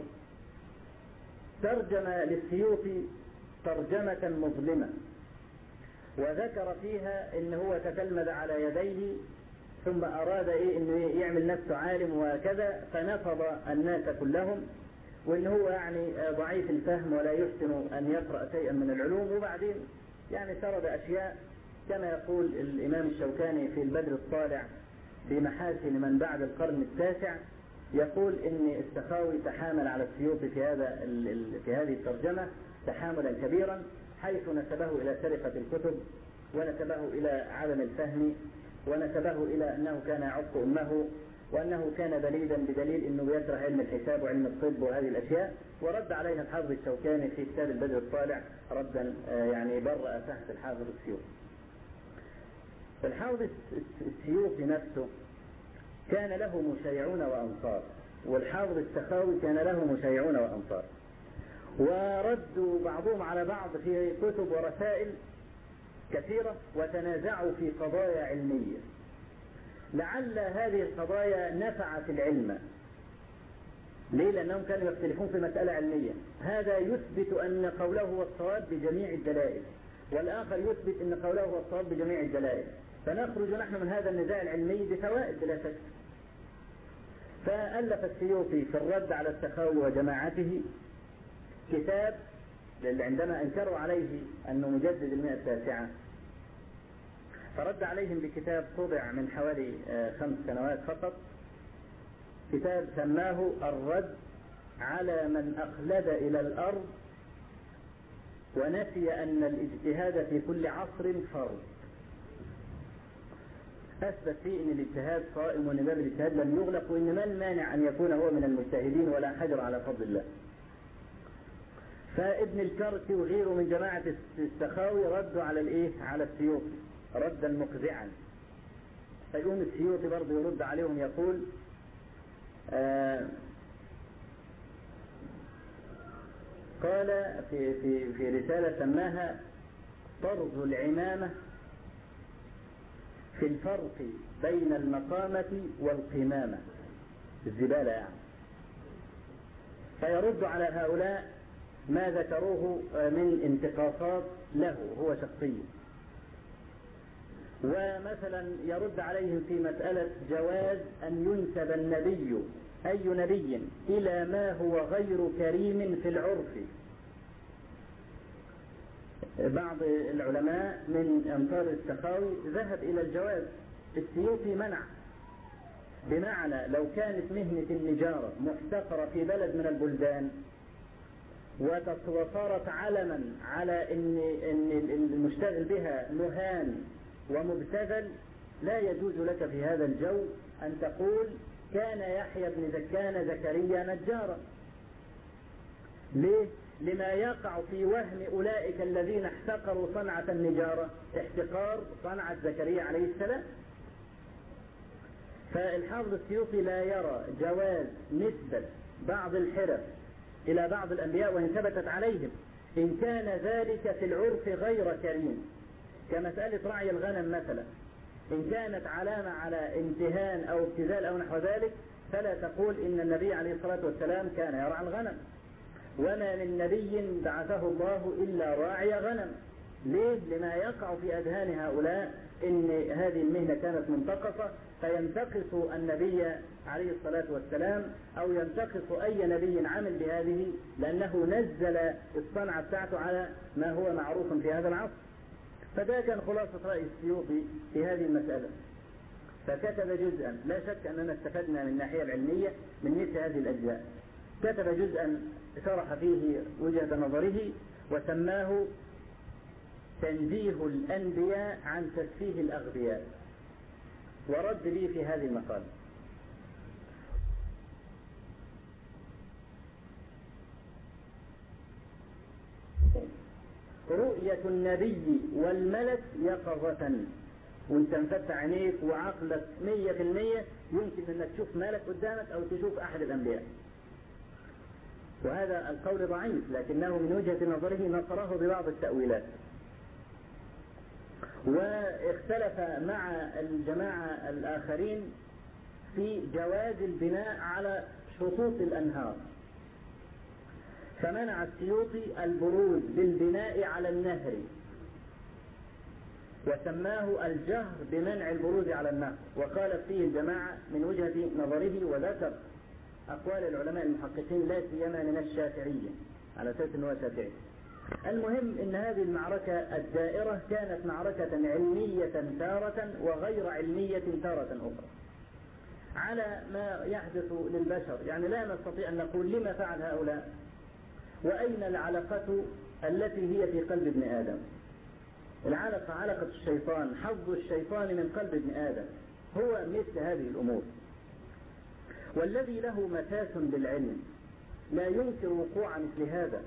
ترجم للسيوطي ترجمة مظلمة، وذكر فيها إن هو تتلمذ على يديه، ثم أراد إنه يعمل نفسه عالم وكذا، فنفض الناس كلهم، وإن هو يعني ضعيف الفهم ولا يحسن أن يقرأ شيئا من العلوم. وبعدين يعني سرد أشياء كما يقول الإمام الشوكاني في البدر الطالع بمحاسن من بعد القرن التاسع، يقول إن السخاوي تحامل على السيوطي في هذه الترجمة تحاملا كبيرا، حيث نسبه إلى سرقة الكتب، ونسبه إلى عدم الفهم، ونسبه إلى أنه كان يعق أمه، وأنه كان بليدا بدليل أنه يكره علم الحساب وعلم الطب وهذه الأشياء. ورد عليها الحافظ الشوكاني في كتاب البدر الطالع ردا يعني برأ تحت الحافظ السيوطي. الحافظ السيوطي نفسه كان له مشايعون وأنصار، والحافظ السخاوي كان له مشايعون وأنصار، وردوا بعضهم على بعض في كتب ورسائل كثيرة، وتنازعوا في قضايا علمية. لعل هذه القضايا نفعت العلم. ليه؟ لأنهم كانوا يختلفون في مسألة علمية، هذا يثبت أن قوله هو الصواب بجميع الدلائل، والآخر يثبت أن قوله هو الصواب بجميع الدلائل، فنخرج نحن من هذا النزاع العلمي بفوائد بلا شك. فألف السيوطي في الرد على السخاوي وجماعته كتاب عندما انكروا عليه أنه مجدد 109، فرد عليهم بكتاب طبع من حوالي 5 سنوات فقط، كتاب سماه الرد على من أخلد إلى الأرض ونسي أن الاجتهاد في كل عصر فرض. أثبت فيه أن الاجتهاد قائم وأن باب الاجتهاد لم يغلق، وأن ما المانع أن يكون هو من المجتهدين ولا حجر على فضل الله. فابن الكركي وغيره من جماعة السخاوي ردوا على السيوطي ردا مقزعا. فيقوم السيوطي برضه يرد عليهم يقول قال في رسالة سماها طرز العمامة في الفرق بين المقامة والقمامة، الزبالة يعني. فيرد على هؤلاء ما ذكروه من انتقاصات له هو شخصيا، ومثلا يرد عليهم في مسألة جواز أن ينسب النبي أي نبي إلى ما هو غير كريم في العرف. بعض العلماء من أمثال السخاوي ذهب إلى الجواز، السيوطي منع، بمعنى لو كانت مهنة النجارة محتقرة في بلد من البلدان وصارت علما على إن المشتغل بها مهان ومبتذل، لا يجوز لك في هذا الجو أن تقول كان يحيى كان زكريا نجارا. ليه؟ لما يقع في وهم أولئك الذين احتقروا صنعة النجارة احتقار صنعة زكريا عليه السلام. فالحافظ السيوطي لا يرى جواز نسبة بعض الحرف إلى بعض الأنبياء وإن ثبتت عليهم، إن كان ذلك في العرف غير كريم، كمسألة رعي الغنم مثلا، إن كانت علامة على امتهان أو ابتذال أو نحو ذلك، فلا تقول إن النبي عليه الصلاة والسلام كان يرعى الغنم، وما من نبي بعثه الله إلا راعي غنم. ليه؟ لما يقع في أذهان هؤلاء إن هذه المهنة كانت منتقصة، فينتقص النبي عليه الصلاة والسلام أو ينتقص أي نبي عمل بهذه، لأنه نزل الصنعة بتاعته على ما هو معروف في هذا العصر. فده كان خلاصة رأي السيوطي في هذه المسألة. فكتب جزءا، لا شك أننا استفدنا من الناحية العلمية من مثل هذه الأجزاء. كتب جزءا شرح فيه وجهة نظره وسماه تنزيه الأنبياء عن تسفيه الأغبياء، ورد لي في هذه المقالة. رؤية النبي والملك يقظة، وانت مفتح عينيك وعقلك 100% يمكن انك تشوف ملك قدامك او تشوف احد الانبياء. وهذا القول ضعيف، لكنه من وجهة نظره نصره ببعض التأويلات. واختلف مع الجماعة الآخرين في جواز البناء على شطوط الأنهار، فمنع السيوطي البروز بالبناء على النهر، وسماه الجهر بمنع البروز على النهر. وقال فيه الجماعة من وجهة نظره، وذكر أقوال العلماء المحققين لا سيما من الشافعية على أساس أنه شافعي. المهم أن هذه المعركة الدائرة كانت معركة علمية تارة وغير علمية تارة أخرى على ما يحدث للبشر. يعني لا نستطيع أن نقول لما فعل هؤلاء، وأين العلقة التي هي في قلب ابن آدم. العلقة علقة الشيطان، حظ الشيطان من قلب ابن آدم هو مثل هذه الأمور. والذي له مساس بالعلم لا ينكر وقوع مثل هذا.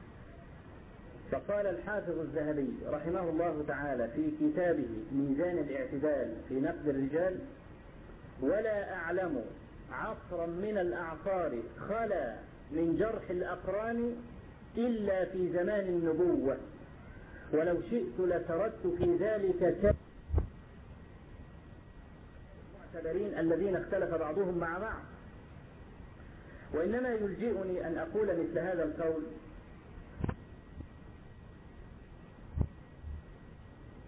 فقال الحافظ الذهبي رحمه الله تعالى في كتابه ميزان الاعتدال في نقد الرجال: ولا أعلم عصرا من الأعصار خلا من جرح الأقران إلا في زمان النبوة، ولو شئت لسردت في ذلك المعتبرين الذين اختلف بعضهم مع بعض. وإنما يلجئني أن أقول مثل هذا القول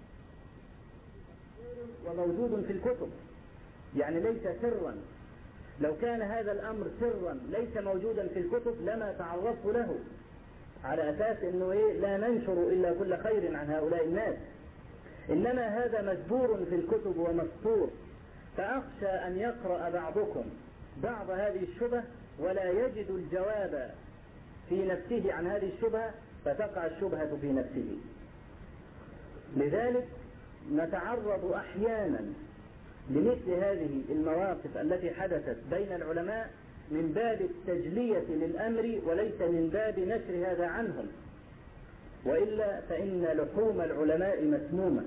وموجود في الكتب، يعني ليس سرا لو كان هذا الأمر سرا ليس موجودا في الكتب لما تعرضت له، على أساس أنه لا ننشر إلا كل خير عن هؤلاء الناس، إنما هذا مجبور في الكتب ومسطور. فأخشى أن يقرأ بعضكم بعض هذه الشبه ولا يجد الجواب في نفسه عن هذه الشبهة فتقع الشبهة في نفسه. لذلك نتعرض أحيانا لمثل هذه المواقف التي حدثت بين العلماء من باب التجلية للأمر وليس من باب نشر هذا عنهم، وإلا فإن لحوم العلماء مسمومة.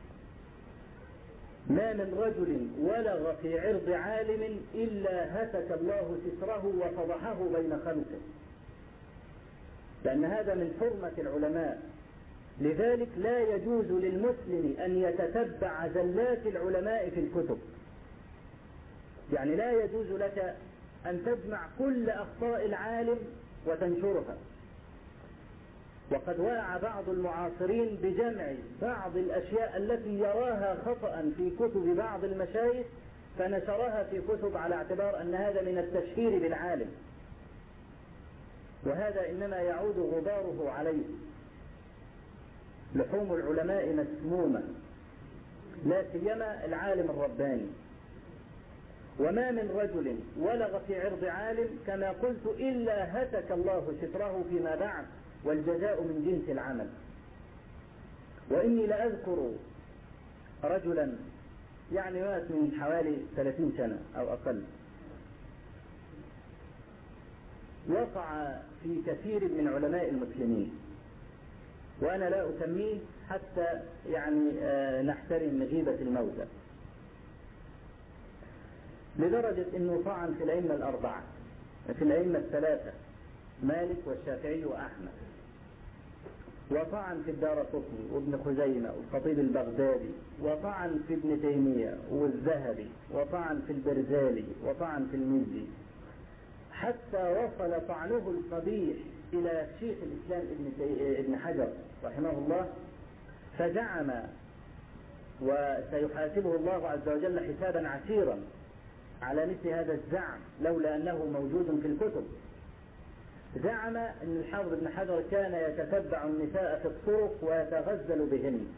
ما من رجل ولغ في عرض عالم إلا هتك الله ستره وفضحه بين خلقه، لأن هذا من حرمة العلماء. لذلك لا يجوز للمسلم أن يتتبع زلات العلماء في الكتب، يعني لا يجوز لك أن تجمع كل أخطاء العالم وتنشرها. وقد وقع بعض المعاصرين بجمع بعض الأشياء التي يراها خطأ في كتب بعض المشايخ فنشرها في كتب على اعتبار أن هذا من التشهير بالعالم، وهذا إنما يعود غباره عليه. لحوم العلماء مسمومة، لا سيما العالم الرباني. وما من رجل ولغ في عرض عالم كما قلت إلا هتك الله ستره فيما بعد، والجزاء من جنس العمل. وإني لأذكر رجلا يعني مات من حوالي 30 سنة أو أقل، وقع في كثير من علماء المسلمين، وأنا لا أسميه حتى يعني نحترم غيبة الموتى، لدرجة أنه طعن في الأئمة الأربعة، في الأئمة الثلاثة مالك والشافعي وأحمد، وطعن في الدارقطني وابن خزيمة والخطيب البغدادي، وطعن في ابن تيمية والذهبي، وطعن في البرزالي، وطعن في المزي، حتى وصل طعنه القبيح إلى شيخ الإسلام ابن حجر رحمه الله، فزعم، وسيحاسبه الله عز وجل حسابا عسيرا على مثل هذا الزعم لولا أنه موجود في الكتب، زعم أن الحافظ ابن حجر كان يتتبع النساء في الطرق ويتغزل بهن،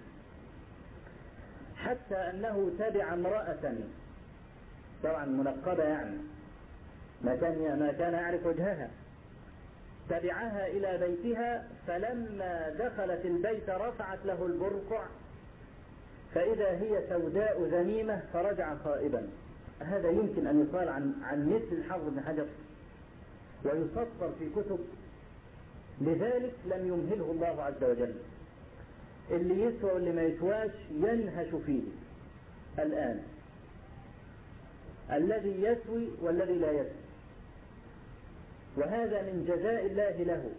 حتى أنه تبع امرأة طبعا منقبة، يعني ما كان يعرف وجهها، تبعها إلى بيتها، فلما دخلت البيت رفعت له البرقع فإذا هي سوداء ذميمة فرجع خائبا. هذا يمكن أن يقال عن مثل الحافظ ابن حجر ويسطر في كتب؟ لذلك لم يمهله الله عز وجل. اللي يسوى واللي ما يسواش ينهش فيه الآن، الذي يسوي والذي لا يسوي، وهذا من جزاء الله له،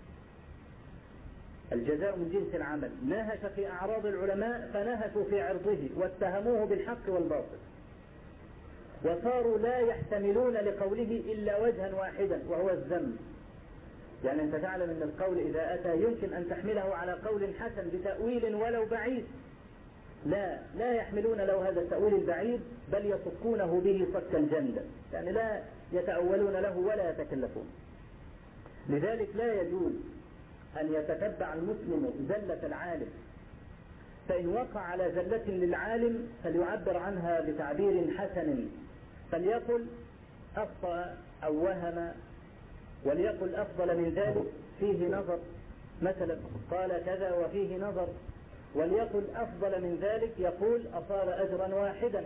الجزاء من جنس العمل. نهش في أعراض العلماء فنهشوا في عرضه واتهموه بالحق والباطل، وصاروا لا يحتملون لقوله إلا وجها واحدا وهو الذم. يعني أنت تعلم أن القول إذا أتى يمكن أن تحمله على قول حسن بتأويل ولو بعيد، لا يحملون له هذا التأويل البعيد، بل يصكونه به صك الجندة، يعني لا يتأولون له ولا يتكلفون. لذلك لا يجوز أن يتتبع المسلم زلة العالم، فإن وقع على زلة للعالم فليعبر عنها بتعبير حسن، فليقل أخطأ أو وهم، وليقل أفضل من ذلك فيه نظر، مثلا قال كذا وفيه نظر، وليقل أفضل من ذلك يقول أصاب أجرا واحدا.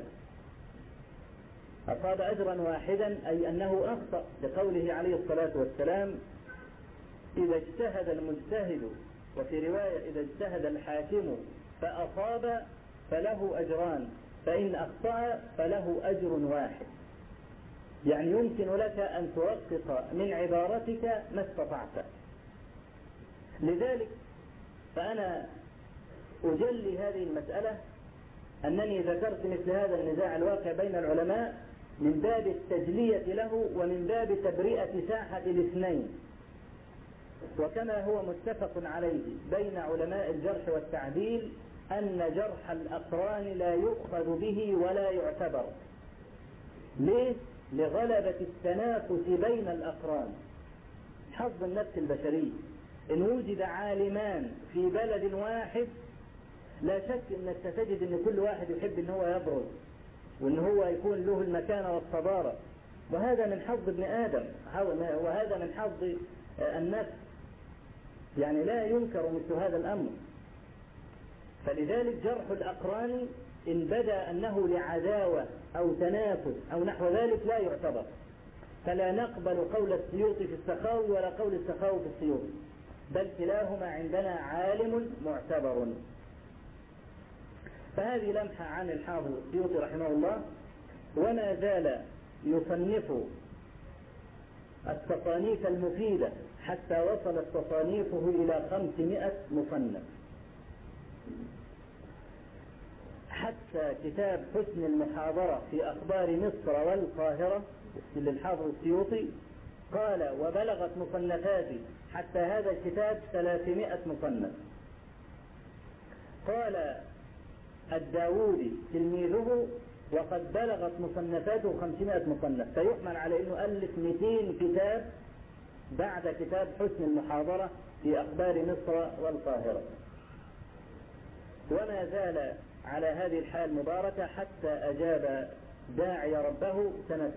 أصاب أجرا واحدا أي أنه أخطأ، لقوله عليه الصلاة والسلام إذا اجتهد المجتهد، وفي رواية إذا اجتهد الحاكم فأصاب فله أجران، فإن أخطأ فله أجر واحد. يعني يمكن لك أن توفق من عبارتك ما استطعت. لذلك فأنا أجلي هذه المسألة أنني ذكرت مثل هذا النزاع الواقع بين العلماء من باب التجلية له ومن باب تبرئة ساحة الاثنين، وكما هو متفق عليه بين علماء الجرح والتعديل أن جرح الأقران لا يؤخذ به ولا يعتبر. ليه؟ لغلبة التنافس بين الأقران. حظ النفس البشري إن وجد عالمان في بلد واحد لا شك إنك ستجد إن كل واحد يحب إن هو يبرز وإن هو يكون له المكانة والصدارة، وهذا من حظ ابن آدم وهذا من حظ النفس، يعني لا ينكر مثل هذا الأمر. فلذلك جرح الأقران إن بدا أنه لعداوة أو تنافس أو نحو ذلك لا يعتبر، فلا نقبل قول السيوطي في السخاوي ولا قول السخاوي في السيوطي، بل كلاهما عندنا عالم معتبر. فهذه لمحة عن الحافظ السيوطي رحمه الله. وما زال يصنف التصانيف المفيدة حتى وصلت تصانيفه إلى 500 مصنف، حتى كتاب حسن المحاضرة في أخبار مصر والقاهرة للحافظ السيوطي قال وبلغت مصنفاتي حتى هذا الكتاب 300 مصنف. قال الداودي تلميذه وقد بلغت مصنفاته 500 مصنف، فيحمل على أنه ألف 200 كتاب بعد كتاب حسن المحاضرة في أخبار مصر والقاهرة. وما زال على هذه الحال المباركة حتى أجاب داعي ربه سنة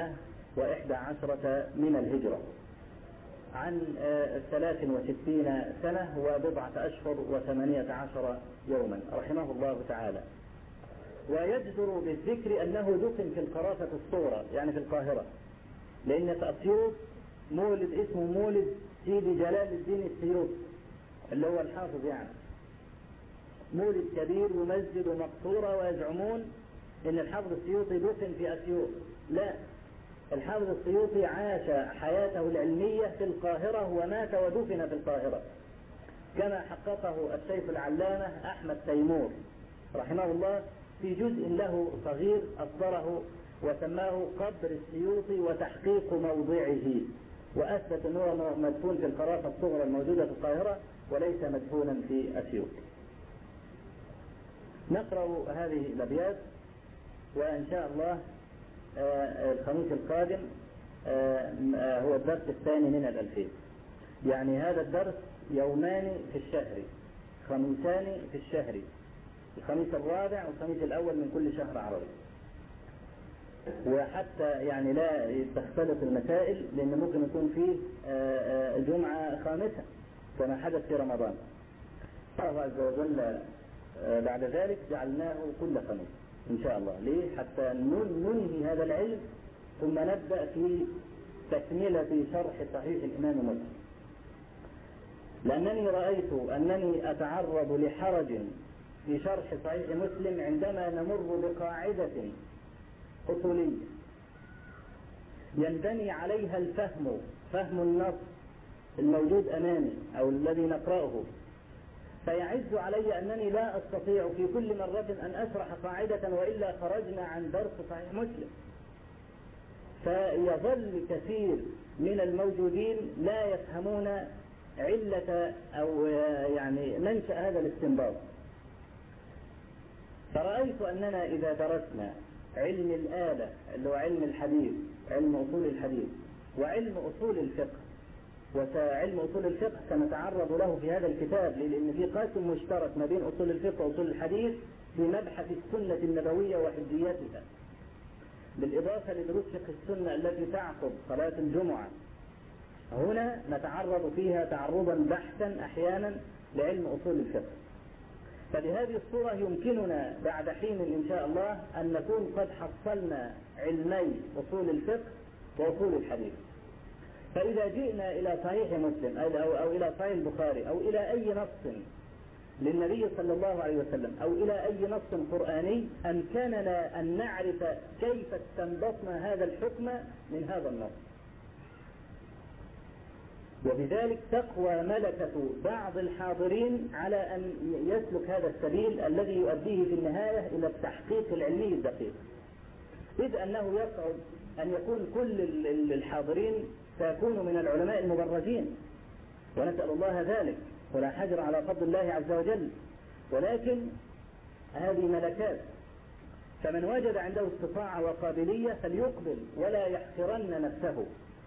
911 من الهجرة عن 63 سنة وبضعة أشهر و18 يوما رحمه الله تعالى. ويجدر بالذكر أنه دفن في القرافة الصغرى يعني في القاهرة، لأن في أسيوط مولد اسمه مولد سيدي جلال الدين السيوطي اللي هو الحافظ، يعني مولد كبير ومسجد ومقصورة، ويزعمون ان الحافظ السيوطي دفن في أسيوط. لا، الحافظ السيوطي عاش حياته العلمية في القاهرة ومات ودفن في القاهرة، كما حققه الشيخ العلامة أحمد تيمور رحمه الله في جزء له صغير أصدره وسماه قبر السيوطي وتحقيق موضعه، وأثبت أنه مدفون في القرافة الصغرى الموجودة في القاهرة وليس مدفونا في أسيوط. نقرأ هذه الأبيات وإن شاء الله الخميس القادم هو الدرس الثاني من 2000، يعني هذا الدرس يومان في الشهر، خميسان في الشهر، الخميس الرابع والخميس الأول من كل شهر عربي، وحتى يعني لا تختلط المسائل لأن ممكن يكون فيه جمعة خامسة كما حدث في رمضان. الله عز وجل بعد ذلك جعلناه كل خميس إن شاء الله. ليه؟ حتى ننهي هذا العلم ثم نبدأ في تكملة شرح صحيح الإمام مسلم، لأنني رأيت أنني أتعرض لحرج في شرح صحيح مسلم عندما نمر بقاعدة أصولية ينبني عليها الفهم، فهم النص الموجود أمامي أو الذي نقرأه، فيعز علي أنني لا أستطيع في كل مرة أن أشرح قاعدة وإلا خرجنا عن درس صحيح مسلم. فيظل كثير من الموجودين لا يفهمون علة أو يعني منشأ هذا الاستنباط. فرأيت أننا إذا درسنا علم الآلة اللي هو علم الحديث، علم أصول الحديث، وعلم أصول الفقه، وعلم أصول الفقه سنتعرض له في هذا الكتاب لأن في قاسم مشترك ما بين أصول الفقه وأصول الحديث في مبحث السنة النبوية وحجيتها، بالإضافة لدروس فقه السنة التي تعقب صلاة الجمعة. هنا نتعرض فيها تعرضا بحثا أحيانا لعلم أصول الفقه. فبهذه الصورة يمكننا بعد حين إن شاء الله أن نكون قد حصلنا علمي أصول الفقه وأصول الحديث. فإذا جئنا إلى صحيح مسلم أو إلى صحيح البخاري أو إلى أي نص للنبي صلى الله عليه وسلم أو إلى أي نص قرآني أمكننا أن نعرف كيف استنبطنا هذا الحكم من هذا النص، وبذلك تقوى ملكة بعض الحاضرين على أن يسلك هذا السبيل الذي يؤديه في النهاية إلى التحقيق العلمي الدقيق، إذ أنه يصعب أن يكون كل الحاضرين سيكونوا من العلماء المبرزين، ونسأل الله ذلك ولا حجر على فضل الله عز وجل، ولكن هذه ملكات. فمن وجد عنده استطاعة وقابلية فليقبل ولا يحقرن نفسه.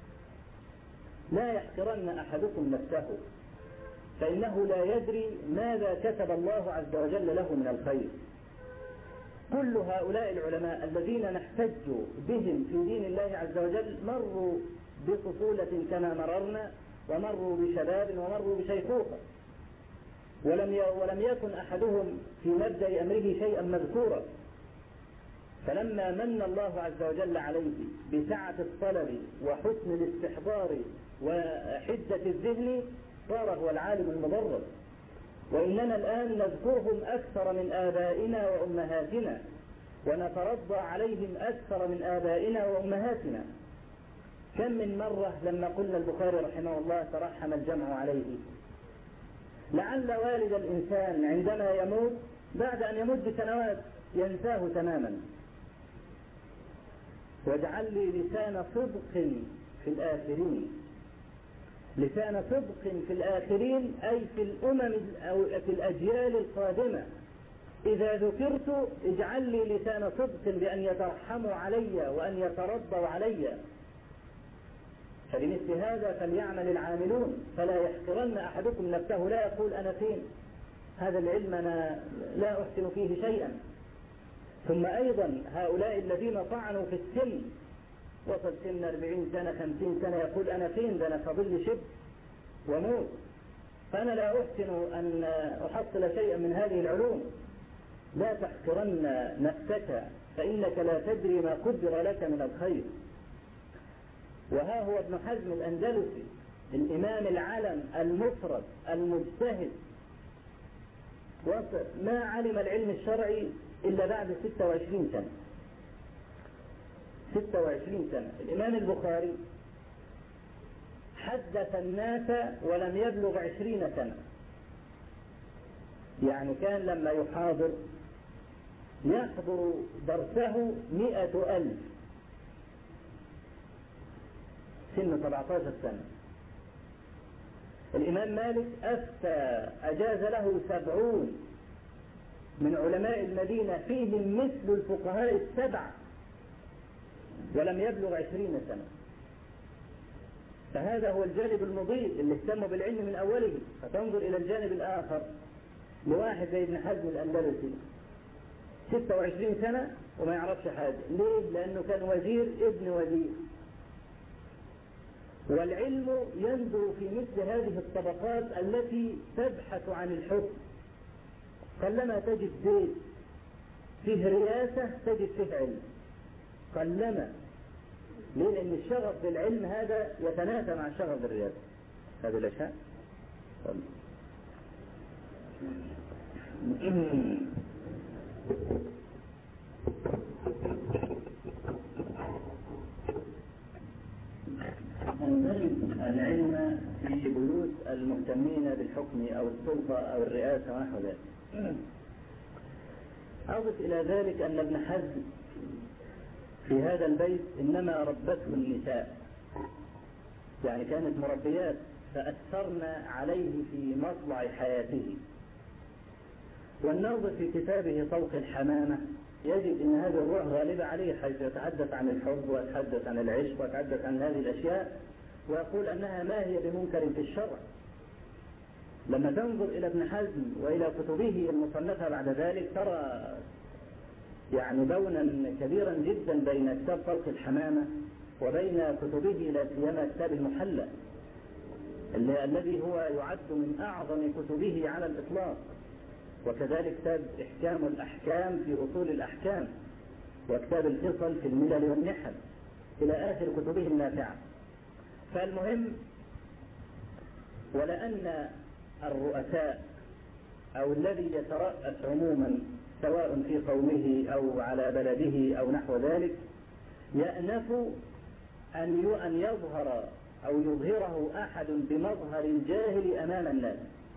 لا يحقرن أحدكم نفسه، فإنه لا يدري ماذا كتب الله عز وجل له من الخير. كل هؤلاء العلماء الذين نحتج بهم في دين الله عز وجل مروا بطفولة كما مررنا، ومروا بشباب، ومروا بشيخوخة، ولم يكن أحدهم في مبدأ أمره شيئا مذكورا. فلما من الله عز وجل عليه بسعة الطلب وحسن الاستحضار وحدة الذهن صار هو العالم المدرس. وإننا الآن نذكرهم أكثر من آبائنا وأمهاتنا، ونترضى عليهم أكثر من آبائنا وأمهاتنا. كم من مرة لما قلنا البخاري رحمه الله ترحم الجمع عليه، لعل والد الإنسان عندما يموت بعد أن يموت بسنوات ينساه تماما. واجعل لي لسان صدق في الآخرين. لسان صدق في الآخرين أي في الأمم أو في الأجيال القادمة. إذا ذكرت اجعل لي لسان صدق بأن يترحموا علي وأن يترضوا علي. فلمثل هذا فليعمل العاملون، فلا يحقرن أحدكم نفسه، لا يقول أنا فين، هذا العلم أنا لا أحسن فيه شيئا. ثم أيضا هؤلاء الذين طعنوا في السن، وصل سن 40 سنة 50 سنة، يقول أنا فين، ده أنا فاضل شب وموت، فأنا لا أحسن أن أحصل شيئا من هذه العلوم. لا تحقرن نفسك، فإنك لا تدري ما قدر لك من الخير. وها هو ابن حزم الأندلسي الإمام العلم المفرد المجتهد، ما علم العلم الشرعي إلا بعد 26 سنة. 26 سنة. الإمام البخاري حدث الناس ولم يبلغ 20 سنة، يعني كان لما يحاضر يحضر درسه 100,000، سن 17 سنة. الإمام مالك أفتى أجاز له 70 من علماء المدينة فيهم مثل الفقهاء السبع ولم يبلغ 20 سنة. فهذا هو الجانب المضيء اللي اهتموا بالعلم من أوله. فتنظر إلى الجانب الآخر لواحد زي ابن حزم الأندلسي 26 سنة وما يعرفش حاجة. ليه؟ لأنه كان وزير ابن وزير. والعلم ينظر في مثل هذه الطبقات التي تبحث عن الحكم. قلما تجد بيت فيه رياسة تجد فيه علم، قلما. ليه؟ لأن الشغف بالعلم هذا يتنافى مع الشغف بالرياسة. هذه الأشياء نجد العلم في بيوت المهتمين بالحكم أو السلطة أو الرئاسة ونحو ذلك. أضف إلى ذلك أن ابن حزم في هذا البيت إنما ربته النساء، يعني كانت مربيات فأثرن عليه في مطلع حياته. والناظر في كتابه طوق الحمامة يجد أن هذه الروح غالبة عليه، حيث يتحدث عن الحب ويتحدث عن العشق ويتحدث عن هذه الأشياء، ويقول أنها ما هي بمنكر في الشرع. لما تنظر إلى ابن حزم وإلى كتبه المصنفة بعد ذلك ترى يعني بونا كبيرا جدا بين كتاب طوق الحمامة وبين كتبه لا سيما كتاب المحلى الذي هو يعد من أعظم كتبه على الإطلاق، وكذلك كتاب إحكام الأحكام في أصول الأحكام، وكتاب الفصل في الملل والنحل، إلى آخر كتبه النافعة. فالمهم، ولأن الرؤساء أو الذي يترأس عموما سواء في قومه أو على بلده أو نحو ذلك يأنف أن يظهر أو يظهره أحد بمظهر الجاهل أمام الناس.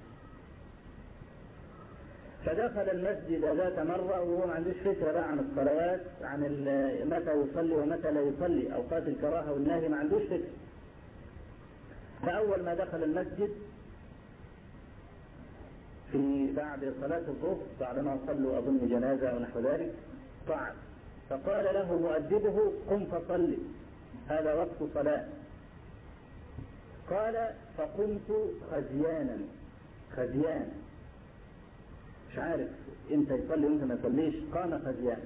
فدخل المسجد ذات مرة وهو ما عندوش فكرة بقى عن الصلوات، عن متى يصلي ومتى لا يصلي، أوقات الكراهة والنهي، ما عندوش فكرة. فأول ما دخل المسجد في بعد صلاة الظهر، بعد ما صلوا أظن جنازة أو نحو ذلك، صعد، فقال له مؤدبه قم فصلي، هذا وقت صلاة. قال فقمت خزيانا مش عارف امتى يصلي وامتى ما يصليش، قام خزيانا،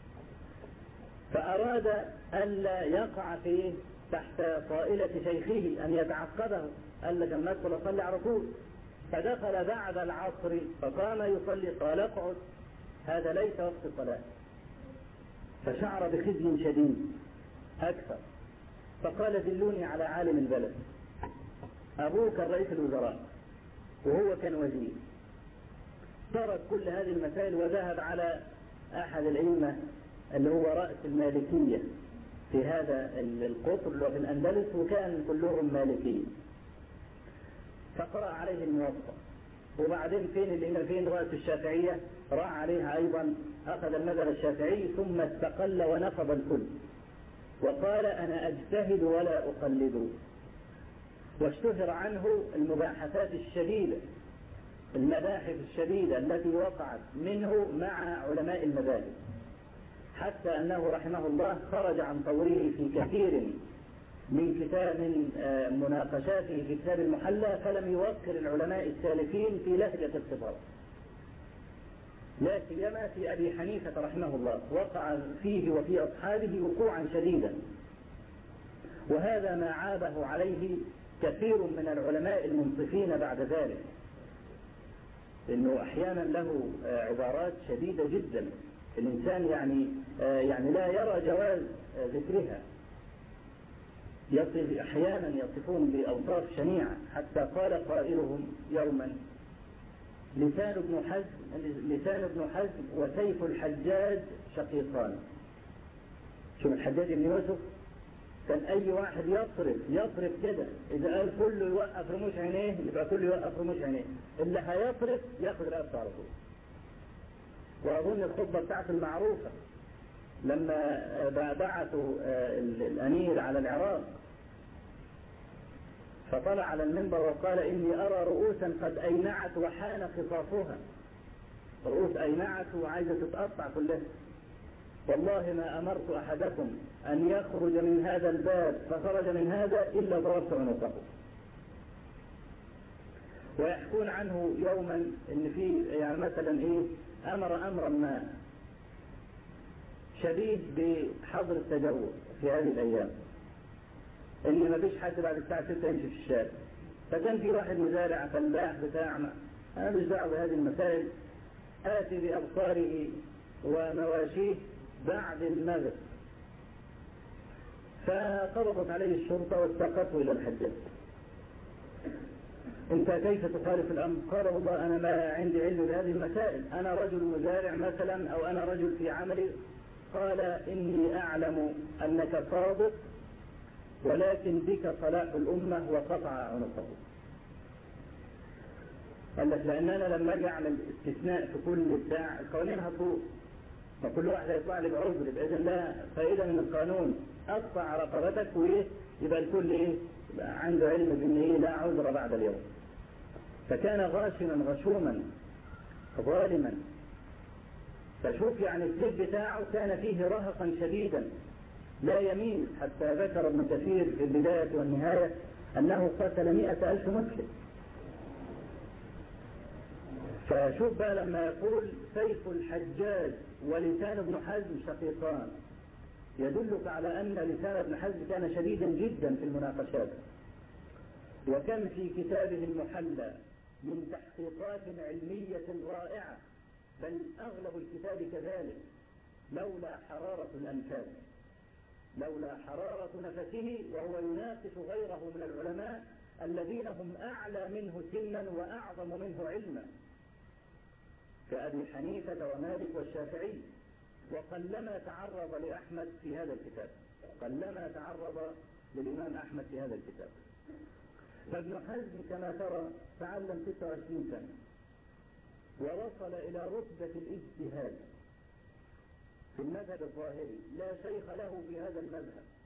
فأراد ألا يقع فيه تحت طائلة شيخه أن يتعقبه، قال لك لما أدخل أصلي على طول، فدخل بعد العصر فقام يصلي، قال اقعد هذا ليس وقت صلاة، فشعر بخزي شديد أكثر، فقال دلوني على عالم البلد. أبوه كان رئيس الوزراء وهو كان وزير، ترك كل هذه المسائل وذهب على أحد الأئمة اللي هو رأس المالكية في هذا القطر اللي هو في الأندلس، وكان كلهم مالكيين، فقرأ عليه الموطأ. وبعدين فين رأس الشافعية راح عليها أيضا، أخذ المذهب الشافعي ثم استقل ونفض الكل وقال أنا أجتهد ولا أقلد. واشتهر عنه المباحثات الشديدة، المباحث الشديدة التي وقعت منه مع علماء المذاهب، حتى أنه رحمه الله خرج عن طوره في كثير من كتاب مناقشاته في كتاب المحلى، فلم يوقر العلماء السالفين في لهجة الخطاب، لا سيما في أبي حنيفة رحمه الله، وقع فيه وفي أصحابه وقوعا شديدا، وهذا ما عابه عليه كثير من العلماء المنصفين بعد ذلك، إنه أحيانا له عبارات شديدة جدا الإنسان يعني لا يرى جواز ذكرها، أحيانا يصفون بأوصاف شنيعة، حتى قال قائلهم يوما لسان ابن حزم وسيف الحجاج شقيقان. شوف الحجاج بن يوسف كان أي واحد يصرف كده، إذا قال كله يوقف رموش عينيه يبقى كله يوقف رموش عينيه، اللي هيصرف ياخد رأسه على طول. وأظن الخطبة بتاعته المعروفة لما بعثوا الأمير على العراق، فطلع على المنبر وقال إني أرى رؤوسا قد أينعت وحان خصاصها، رؤوس أينعت وعايزة تتقطع كلها، والله ما أمرت أحدكم أن يخرج من هذا الباب فخرج من هذا إلا ضربت عنقه. ويحكون عنه يوما إن في يعني مثلا أمر أمرا ما شبيه بحظر التجول في هذه الأيام، إن ما فيش حد بعد الساعة 6 يمشي في الشارع، فكان في واحد مزارع فلاح بتاعنا أنا مش دعوة بهذه المسائل، آتي بأبصاره ومواشيه بعد المغرب، فقبضت عليه الشرطة واستقته إلى الحجاج. انت كيف تخالف الامر؟ قال والله انا ما عندي علم بهذه المسائل، انا رجل مزارع مثلا او انا رجل في عملي. قال اني اعلم انك صادق ولكن بك صلاح الامه وقطع عنقه. قال لك لان انا لما اجي اعمل استثناء في كل بتاع القوانين هتروح، فكل واحد هيطلع لي بعذر، باذن لا فائده من القانون، اقطع رقبتك يبقى الكل يبقى عنده علم بان لا عذر بعد اليوم. فكان غاشما غشوما ظالما. فشوف يعني السيف بتاعه كان فيه رهقا شديدا لا يميل، حتى ذكر ابن كثير في البداية والنهاية أنه قتل 100,000 مسلم. فشوف بقى لما يقول سيف الحجاج ولسان ابن حزم شقيقان، يدلك على أن لسان ابن حزم كان شديدا جدا في المناقشات. وكم في كتابه المحلى من تحقيقات علمية رائعة، بل أغلب الكتاب كذلك، لولا حرارة الأنفاس، لولا حرارة نفسه، وهو يناقش غيره من العلماء الذين هم أعلى منه سنا وأعظم منه علما، كأبي حنيفة ومالك والشافعي. وقلما تعرض لأحمد في هذا الكتاب، قلما تعرض للإمام أحمد في هذا الكتاب. فابن حزم كما ترى تعلم 26 سنة ووصل إلى رتبة الاجتهاد في المذهب الظاهري، لا شيخ له في هذا المذهب،